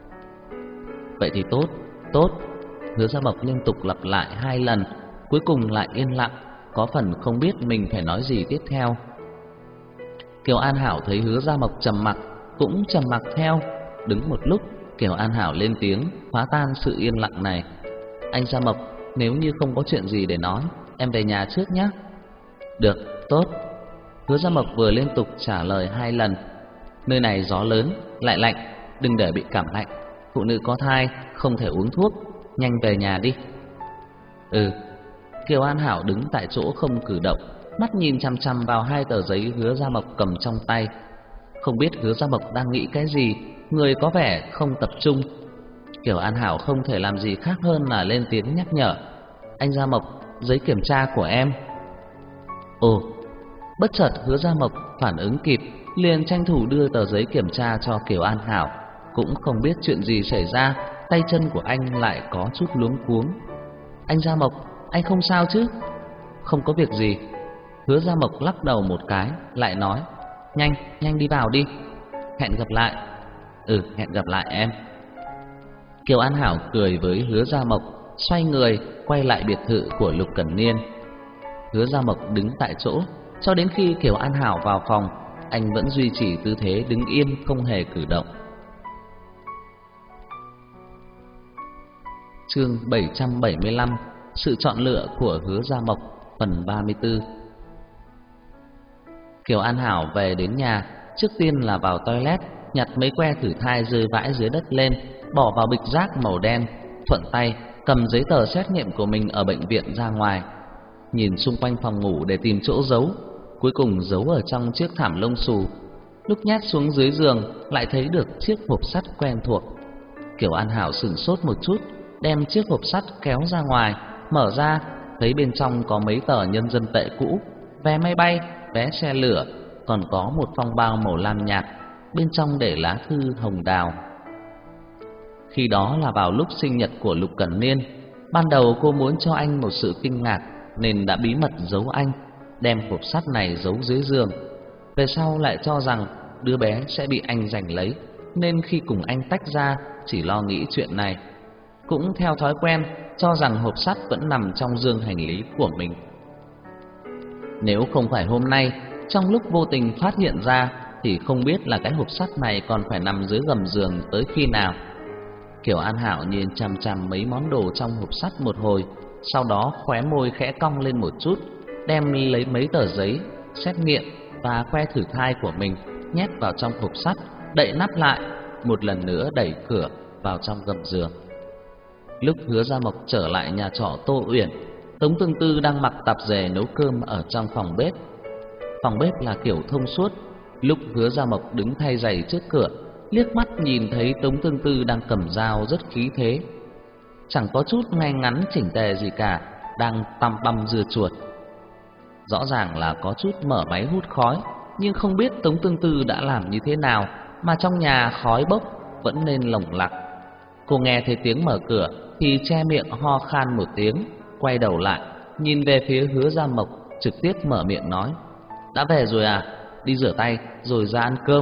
Vậy thì tốt, tốt. Hứa Gia Mộc liên tục lặp lại hai lần, cuối cùng lại yên lặng, có phần không biết mình phải nói gì tiếp theo. Kiều An Hảo thấy Hứa Gia Mộc trầm mặc, cũng trầm mặc theo. Đứng một lúc, Kiều An Hảo lên tiếng phá tan sự yên lặng này: anh Gia Mộc, nếu như không có chuyện gì để nói, em về nhà trước nhé. Được, tốt. Hứa Gia Mộc vừa liên tục trả lời hai lần. Nơi này gió lớn, lại lạnh, đừng để bị cảm lạnh. Phụ nữ có thai không thể uống thuốc, nhanh về nhà đi. Ừ. Kiều An Hảo đứng tại chỗ không cử động, mắt nhìn chăm chăm vào hai tờ giấy Hứa Gia Mộc cầm trong tay. Không biết Hứa Gia Mộc đang nghĩ cái gì, người có vẻ không tập trung. Kiều An Hảo không thể làm gì khác hơn là lên tiếng nhắc nhở: anh Gia Mộc, giấy kiểm tra của em. Ồ. Bất chợt Hứa Gia Mộc phản ứng kịp, liền tranh thủ đưa tờ giấy kiểm tra cho Kiều An Hảo. Cũng không biết chuyện gì xảy ra, tay chân của anh lại có chút luống cuống. Anh Gia Mộc, anh không sao chứ? Không có việc gì. Hứa Gia Mộc lắc đầu một cái, lại nói: nhanh, nhanh đi vào đi. Hẹn gặp lại. Ừ, hẹn gặp lại em. Kiều An Hảo cười với Hứa Gia Mộc, xoay người quay lại biệt thự của Lục Cẩn Niên. Hứa Gia Mộc đứng tại chỗ cho đến khi Kiều An Hảo vào phòng, anh vẫn duy trì tư thế đứng yên không hề cử động. Chương bảy trăm bảy mươi lăm. Sự chọn lựa của Hứa Gia Mộc, phần ba mươi tư. Kiều An Hảo về đến nhà, trước tiên là vào toilet, nhặt mấy que thử thai rơi vãi dưới đất lên, bỏ vào bịch rác màu đen, thuận tay cầm giấy tờ xét nghiệm của mình ở bệnh viện ra ngoài. Nhìn xung quanh phòng ngủ để tìm chỗ giấu, cuối cùng giấu ở trong chiếc thảm lông xù. Lúc nhét xuống dưới giường lại thấy được chiếc hộp sắt quen thuộc. Kiều An Hảo sửng sốt một chút, đem chiếc hộp sắt kéo ra ngoài, mở ra, thấy bên trong có mấy tờ nhân dân tệ cũ, vé máy bay, vé xe lửa, còn có một phong bao màu lam nhạt, bên trong để lá thư hồng đào. Khi đó là vào lúc sinh nhật của Lục Cẩn Niên. Ban đầu cô muốn cho anh một sự kinh ngạc nên đã bí mật giấu anh, đem hộp sắt này giấu dưới giường. Về sau lại cho rằng đứa bé sẽ bị anh giành lấy, nên khi cùng anh tách ra chỉ lo nghĩ chuyện này. Cũng theo thói quen cho rằng hộp sắt vẫn nằm trong giường hành lý của mình. Nếu không phải hôm nay trong lúc vô tình phát hiện ra thì không biết là cái hộp sắt này còn phải nằm dưới gầm giường tới khi nào. Kiều An Hảo nhìn chằm chằm mấy món đồ trong hộp sắt một hồi, sau đó khóe môi khẽ cong lên một chút, đem lấy mấy tờ giấy xét nghiệm và que thử thai của mình nhét vào trong hộp sắt, đậy nắp lại, một lần nữa đẩy cửa vào trong gầm giường. Lúc Hứa Gia Mộc trở lại nhà trọ Tô Uyển, Tống Tương Tư đang mặc tạp dề nấu cơm ở trong phòng bếp. Phòng bếp là kiểu thông suốt. Lúc Hứa Gia Mộc đứng thay giày trước cửa, liếc mắt nhìn thấy Tống Tương Tư đang cầm dao rất khí thế, chẳng có chút ngay ngắn chỉnh tề gì cả, đang tăm băm dưa chuột. Rõ ràng là có chút mở máy hút khói, nhưng không biết Tống Tương Tư đã làm như thế nào mà trong nhà khói bốc vẫn nên lồng lặc. Cô nghe thấy tiếng mở cửa thì che miệng ho khan một tiếng, quay đầu lại nhìn về phía Hứa Gia Mộc, trực tiếp mở miệng nói: "Đã về rồi à? Đi rửa tay rồi ra ăn cơm."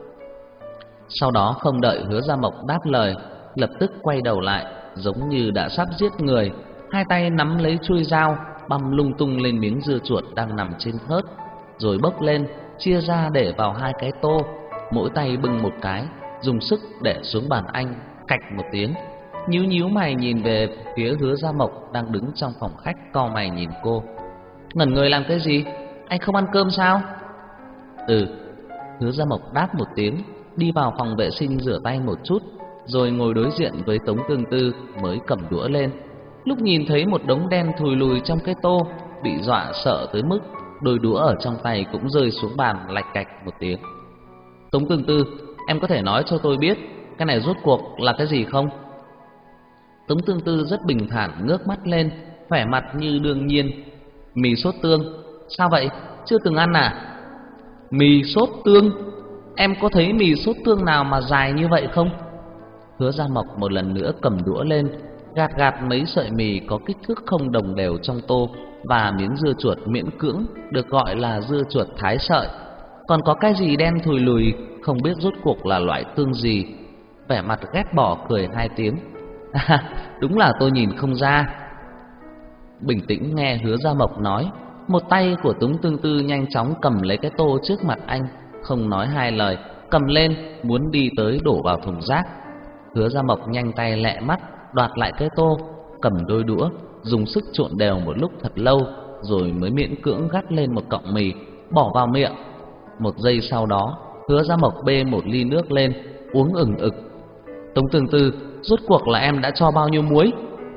Sau đó không đợi Hứa Gia Mộc đáp lời, lập tức quay đầu lại, giống như đã sắp giết người, hai tay nắm lấy chuôi dao, băm lung tung lên miếng dưa chuột đang nằm trên thớt, rồi bốc lên, chia ra để vào hai cái tô, mỗi tay bưng một cái, dùng sức để xuống bàn anh, cạch một tiếng, nhíu nhíu mày nhìn về phía Hứa Gia Mộc đang đứng trong phòng khách, cau mày nhìn cô. "Ngẩn người làm cái gì? Anh không ăn cơm sao?" "Ừ." Hứa Gia Mộc đáp một tiếng, đi vào phòng vệ sinh rửa tay một chút, rồi ngồi đối diện với Tống Tương Tư mới cầm đũa lên. Lúc nhìn thấy một đống đen thùi lùi trong cái tô, bị dọa sợ tới mức đôi đũa ở trong tay cũng rơi xuống bàn lạch cạch một tiếng. "Tống Tương Tư, em có thể nói cho tôi biết cái này rốt cuộc là cái gì không?" Tống Tương Tư rất bình thản ngước mắt lên, vẻ mặt như đương nhiên. "Mì sốt tương." "Sao vậy? Chưa từng ăn à?" "Mì sốt tương? Em có thấy mì sốt tương nào mà dài như vậy không?" Hứa Gia Mộc một lần nữa cầm đũa lên, gạt gạt mấy sợi mì có kích thước không đồng đều trong tô và miếng dưa chuột miễn cưỡng được gọi là dưa chuột thái sợi. Còn có cái gì đen thùi lùi, không biết rốt cuộc là loại tương gì. Vẻ mặt ghét bỏ cười hai tiếng. "À, đúng là tôi nhìn không ra." Bình tĩnh nghe Hứa Gia Mộc nói, một tay của Tống Tương Tư nhanh chóng cầm lấy cái tô trước mặt anh, không nói hai lời, cầm lên muốn đi tới đổ vào thùng rác. Hứa Gia Mộc nhanh tay lẹ mắt đoạt lại cái tô, cầm đôi đũa, dùng sức trộn đều một lúc thật lâu, rồi mới miễn cưỡng gắp lên một cọng mì, bỏ vào miệng. Một giây sau đó, Hứa Gia Mộc bê một ly nước lên, uống ừng ực. "Tống Tương Tư, rốt cuộc là em đã cho bao nhiêu muối?"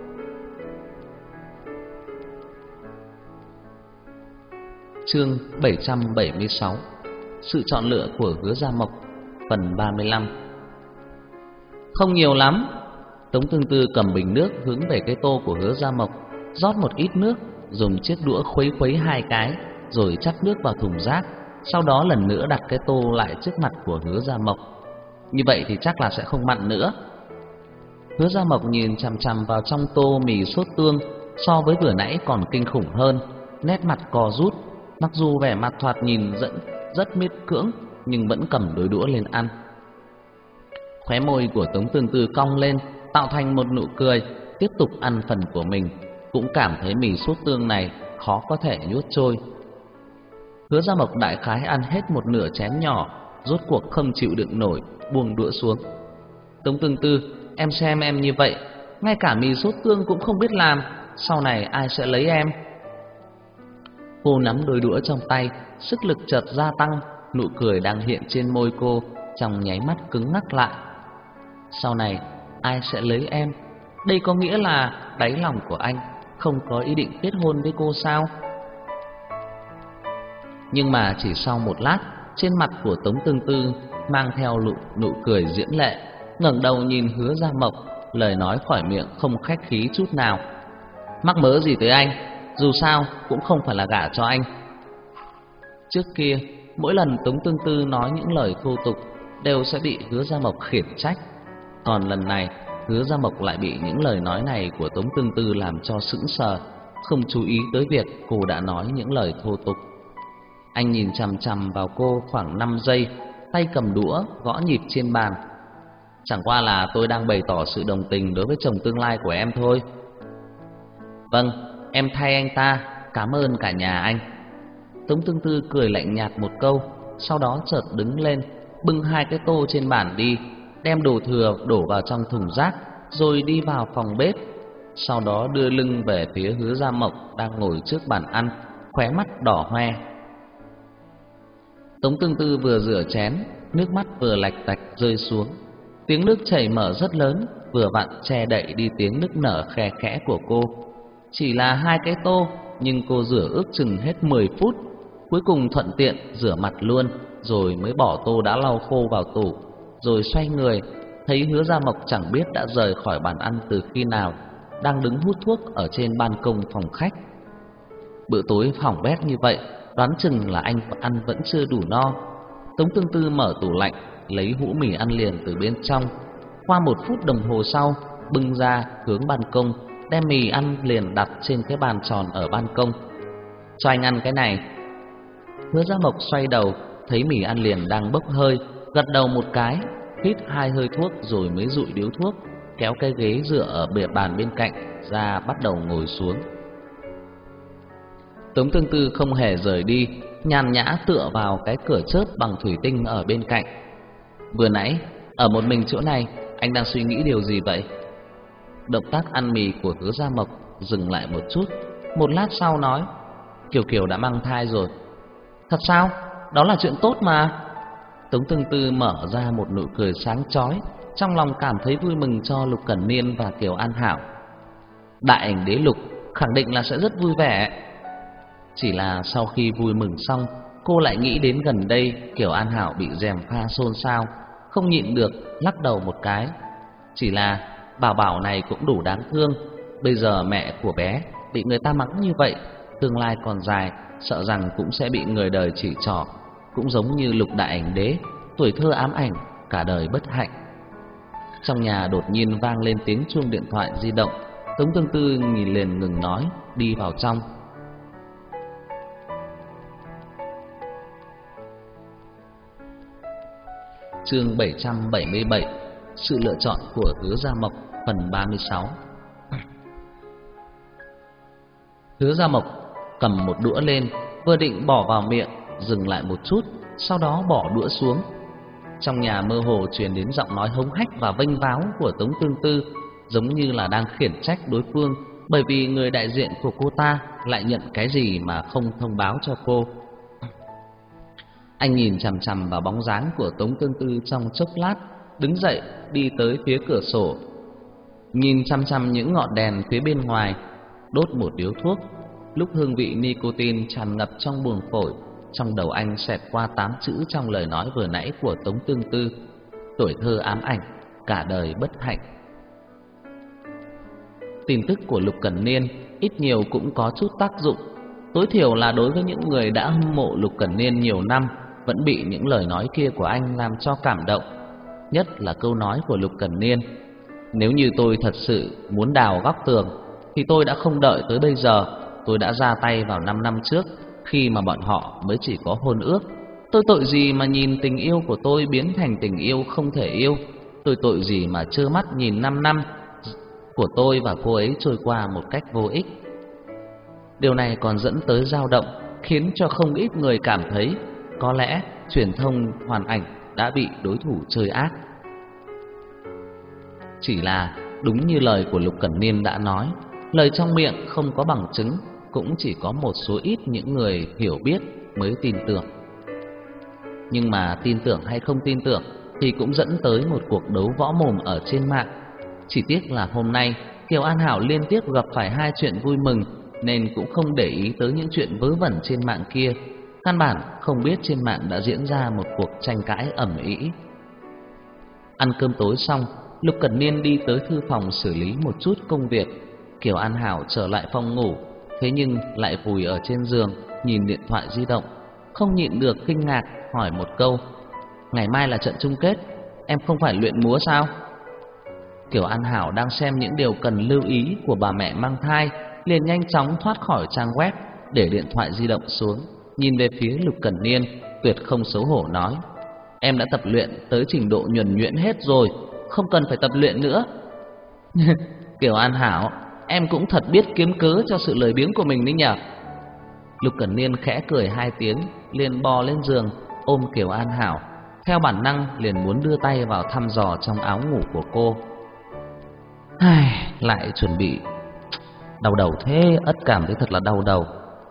Chương bảy trăm bảy mươi sáu. Sự chọn lựa của Hứa Gia Mộc, phần ba mươi lăm. "Không nhiều lắm." Tống Tương Tư cầm bình nước hướng về cái tô của Hứa Gia Mộc, rót một ít nước, dùng chiếc đũa khuấy khuấy hai cái, rồi chắt nước vào thùng rác, sau đó lần nữa đặt cái tô lại trước mặt của Hứa Gia Mộc. "Như vậy thì chắc là sẽ không mặn nữa." Hứa Gia Mộc nhìn chằm chằm vào trong tô mì sốt tương, so với vừa nãy còn kinh khủng hơn, nét mặt co rút, mặc dù vẻ mặt thoạt nhìn rất rất miết cưỡng, nhưng vẫn cầm đôi đũa lên ăn. Khóe môi của Tống Tương Tư cong lên, tạo thành một nụ cười, tiếp tục ăn phần của mình, cũng cảm thấy mì sốt tương này khó có thể nuốt trôi. Hứa Gia Mộc đại khái ăn hết một nửa chén nhỏ, rốt cuộc không chịu đựng nổi, buông đũa xuống. "Tống Tương Tư, em xem em như vậy, ngay cả mì sốt tương cũng không biết làm, sau này ai sẽ lấy em?" Cô nắm đôi đũa trong tay, sức lực chợt gia tăng, nụ cười đang hiện trên môi cô trong nháy mắt cứng ngắc lại. "Sau này ai sẽ lấy em?" Đây có nghĩa là đáy lòng của anh không có ý định kết hôn với cô sao? Nhưng mà chỉ sau một lát, trên mặt của Tống Tương Tư mang theo nụ, nụ cười diễm lệ, ngẩng đầu nhìn Hứa Gia Mộc, lời nói khỏi miệng không khách khí chút nào. Mắc mớ gì tới anh, dù sao cũng không phải là gả cho anh. Trước kia, mỗi lần Tống Tương Tư nói những lời thô tục đều sẽ bị Hứa Gia Mộc khiển trách. Còn lần này, Hứa Gia Mộc lại bị những lời nói này của Tống Tương Tư làm cho sững sờ, không chú ý tới việc cô đã nói những lời thô tục. Anh nhìn chằm chằm vào cô khoảng năm giây, tay cầm đũa gõ nhịp trên bàn. Chẳng qua là tôi đang bày tỏ sự đồng tình đối với chồng tương lai của em thôi. Vâng, em thay anh ta, cảm ơn cả nhà anh. Tống Tương Tư cười lạnh nhạt một câu, sau đó chợt đứng lên, bưng hai cái tô trên bàn đi, đem đồ thừa đổ vào trong thùng rác, rồi đi vào phòng bếp. Sau đó đưa lưng về phía Hứa Gia Mộc đang ngồi trước bàn ăn, khóe mắt đỏ hoe. Tống Tương Tư vừa rửa chén, nước mắt vừa lạch tạch rơi xuống. Tiếng nước chảy mở rất lớn, vừa vặn che đậy đi tiếng nức nở khe khẽ của cô. Chỉ là hai cái tô, nhưng cô rửa ước chừng hết mười phút, cuối cùng thuận tiện rửa mặt luôn, rồi mới bỏ tô đã lau khô vào tủ, rồi xoay người, thấy Hứa Gia Mộc chẳng biết đã rời khỏi bàn ăn từ khi nào, đang đứng hút thuốc ở trên ban công phòng khách. Bữa tối hỏng bét như vậy, đoán chừng là anh ăn vẫn chưa đủ no. Tống Tương Tư mở tủ lạnh, lấy hũ mì ăn liền từ bên trong. Qua một phút đồng hồ sau, bưng ra hướng ban công, đem mì ăn liền đặt trên cái bàn tròn ở ban công. Cho anh ăn cái này. Hứa Gia Mộc xoay đầu, thấy mì ăn liền đang bốc hơi, gật đầu một cái, hít hai hơi thuốc rồi mới dụi điếu thuốc, kéo cái ghế dựa ở bìa bàn bên cạnh ra bắt đầu ngồi xuống. Tống Tương Tư không hề rời đi, nhàn nhã tựa vào cái cửa chớp bằng thủy tinh ở bên cạnh. Vừa nãy ở một mình chỗ này, anh đang suy nghĩ điều gì vậy? Động tác ăn mì của Hứa Gia Mộc dừng lại một chút, một lát sau nói: Kiều Kiều đã mang thai rồi. Thật sao? Đó là chuyện tốt mà. Tống Tương Tư mở ra một nụ cười sáng chói, trong lòng cảm thấy vui mừng cho Lục Cẩn Niên và Kiều An Hảo. Đại ảnh đế Lục khẳng định là sẽ rất vui vẻ. Chỉ là sau khi vui mừng xong, cô lại nghĩ đến gần đây Kiều An Hảo bị gièm pha xôn xao, không nhịn được lắc đầu một cái. Chỉ là Bảo Bảo này cũng đủ đáng thương, bây giờ mẹ của bé bị người ta mắng như vậy, tương lai còn dài, sợ rằng cũng sẽ bị người đời chỉ trỏ, cũng giống như Lục Đại Ảnh Đế, tuổi thơ ám ảnh, cả đời bất hạnh. Trong nhà đột nhiên vang lên tiếng chuông điện thoại di động. Tống Tương Tư nhìn liền ngừng nói, đi vào trong. Chương bảy trăm bảy mươi bảy, sự lựa chọn của Hứa Gia Mộc, phần ba mươi sáu. Hứa Gia Mộc cầm một đũa lên, vừa định bỏ vào miệng, dừng lại một chút, sau đó bỏ đũa xuống. Trong nhà mơ hồ truyền đến giọng nói hống hách và vênh váo của Tống Tương Tư, giống như là đang khiển trách đối phương, bởi vì người đại diện của cô ta lại nhận cái gì mà không thông báo cho cô. Anh nhìn chằm chằm vào bóng dáng của Tống Tương Tư trong chốc lát, đứng dậy đi tới phía cửa sổ, nhìn chằm chằm những ngọn đèn phía bên ngoài, đốt một điếu thuốc. Lúc hương vị nicotine tràn ngập trong buồng phổi, trong đầu anh xẹt qua tám chữ trong lời nói vừa nãy của Tống Tương Tư: tuổi thơ ám ảnh, cả đời bất hạnh. Tin tức của Lục Cẩn Niên ít nhiều cũng có chút tác dụng, tối thiểu là đối với những người đã hâm mộ Lục Cẩn Niên nhiều năm, vẫn bị những lời nói kia của anh làm cho cảm động. Nhất là câu nói của Lục Cẩn Niên: nếu như tôi thật sự muốn đào góc tường thì tôi đã không đợi tới bây giờ, tôi đã ra tay vào năm năm trước, khi mà bọn họ mới chỉ có hôn ước. Tôi tội gì mà nhìn tình yêu của tôi biến thành tình yêu không thể yêu? Tôi tội gì mà trơ mắt nhìn năm năm của tôi và cô ấy trôi qua một cách vô ích? Điều này còn dẫn tới dao động, khiến cho không ít người cảm thấy có lẽ truyền thông hoàn ảnh đã bị đối thủ chơi ác. Chỉ là đúng như lời của Lục Cẩn Niên đã nói, lời trong miệng không có bằng chứng, cũng chỉ có một số ít những người hiểu biết mới tin tưởng. Nhưng mà tin tưởng hay không tin tưởng thì cũng dẫn tới một cuộc đấu võ mồm ở trên mạng. Chỉ tiếc là hôm nay Kiều An Hảo liên tiếp gặp phải hai chuyện vui mừng, nên cũng không để ý tới những chuyện vớ vẩn trên mạng kia. Căn bản không biết trên mạng đã diễn ra một cuộc tranh cãi ầm ĩ. Ăn cơm tối xong, Lục Cẩn Niên đi tới thư phòng xử lý một chút công việc. Kiều An Hảo trở lại phòng ngủ, thế nhưng lại vùi ở trên giường nhìn điện thoại di động, không nhịn được kinh ngạc hỏi một câu: "Ngày mai là trận chung kết, em không phải luyện múa sao?" Kiều An Hảo đang xem những điều cần lưu ý của bà mẹ mang thai, liền nhanh chóng thoát khỏi trang web, để điện thoại di động xuống, nhìn về phía Lục Cẩn Niên, tuyệt không xấu hổ nói: "Em đã tập luyện tới trình độ nhuần nhuyễn hết rồi, không cần phải tập luyện nữa." Kiều An Hảo, em cũng thật biết kiếm cớ cho sự lười biếng của mình đấy nhỉ. Lục Cẩn Niên khẽ cười hai tiếng, liền bò lên giường ôm Kiều An Hảo, theo bản năng liền muốn đưa tay vào thăm dò trong áo ngủ của cô. Ai, lại chuẩn bị. Đau đầu thế, ất cảm thấy thật là đau đầu.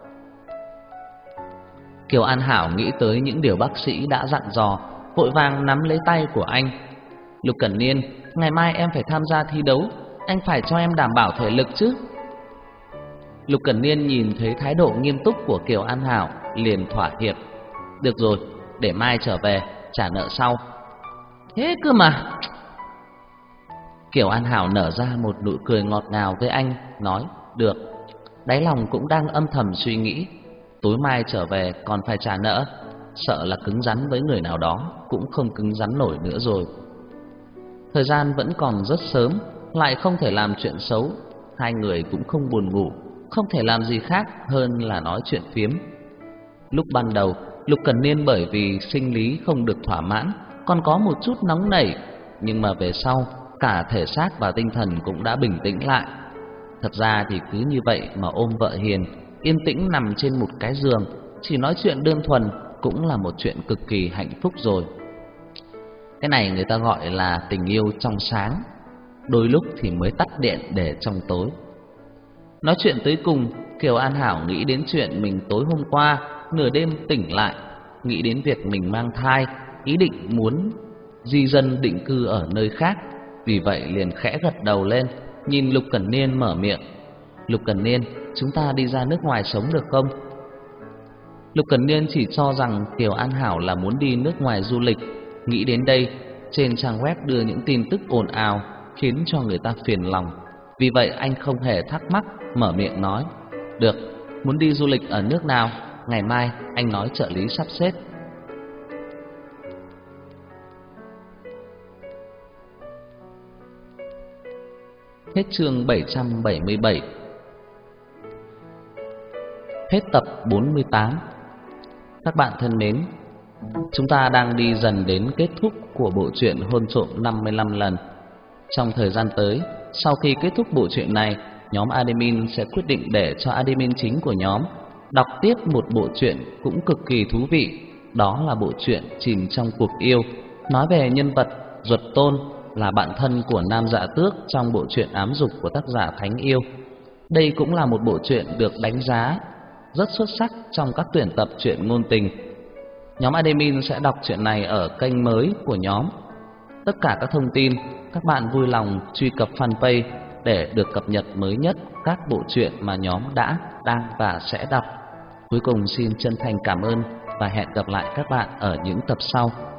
Kiều An Hảo nghĩ tới những điều bác sĩ đã dặn dò, vội vàng nắm lấy tay của anh. Lục Cẩn Niên, ngày mai em phải tham gia thi đấu, anh phải cho em đảm bảo thể lực chứ. Lục Cẩn Niên nhìn thấy thái độ nghiêm túc của Kiều An Hảo, liền thỏa hiệp. Được rồi, để mai trở về trả nợ sau. Thế cơ mà. Kiều An Hảo nở ra một nụ cười ngọt ngào với anh, nói được. Đáy lòng cũng đang âm thầm suy nghĩ, tối mai trở về còn phải trả nợ, sợ là cứng rắn với người nào đó cũng không cứng rắn nổi nữa rồi. Thời gian vẫn còn rất sớm, lại không thể làm chuyện xấu, hai người cũng không buồn ngủ, không thể làm gì khác hơn là nói chuyện phiếm. Lúc ban đầu, Lục Cẩn Niên bởi vì sinh lý không được thỏa mãn, còn có một chút nóng nảy, nhưng mà về sau, cả thể xác và tinh thần cũng đã bình tĩnh lại. Thật ra thì cứ như vậy mà ôm vợ hiền, yên tĩnh nằm trên một cái giường, chỉ nói chuyện đơn thuần cũng là một chuyện cực kỳ hạnh phúc rồi. Cái này người ta gọi là tình yêu trong sáng, đôi lúc thì mới tắt điện để trong tối. Nói chuyện tới cùng, Kiều An Hảo nghĩ đến chuyện mình tối hôm qua nửa đêm tỉnh lại, nghĩ đến việc mình mang thai, ý định muốn di dân định cư ở nơi khác, vì vậy liền khẽ gật đầu lên, nhìn Lục Cẩn Niên mở miệng. Lục Cẩn Niên, chúng ta đi ra nước ngoài sống được không? Lục Cẩn Niên chỉ cho rằng Kiều An Hảo là muốn đi nước ngoài du lịch. Nghĩ đến đây, trên trang web đưa những tin tức ồn ào khiến cho người ta phiền lòng. Vì vậy anh không hề thắc mắc, mở miệng nói: được, muốn đi du lịch ở nước nào, ngày mai anh nói trợ lý sắp xếp. Hết chương bảy trăm bảy mươi bảy. Hết tập bốn mươi tám. Các bạn thân mến, chúng ta đang đi dần đến kết thúc của bộ truyện Hôn Trộm năm mươi lăm lần. Trong thời gian tới, sau khi kết thúc bộ truyện này, nhóm admin sẽ quyết định để cho admin chính của nhóm đọc tiếp một bộ truyện cũng cực kỳ thú vị. Đó là bộ truyện Chìm trong cuộc yêu, nói về nhân vật Duật Tôn, là bạn thân của Nam Dạ Tước trong bộ truyện ám dục của tác giả Thánh Yêu. Đây cũng là một bộ truyện được đánh giá rất xuất sắc trong các tuyển tập truyện ngôn tình. Nhóm admin sẽ đọc truyện này ở kênh mới của nhóm. Tất cả các thông tin, các bạn vui lòng truy cập fanpage để được cập nhật mới nhất các bộ truyện mà nhóm đã, đang và sẽ đọc. Cuối cùng xin chân thành cảm ơn và hẹn gặp lại các bạn ở những tập sau.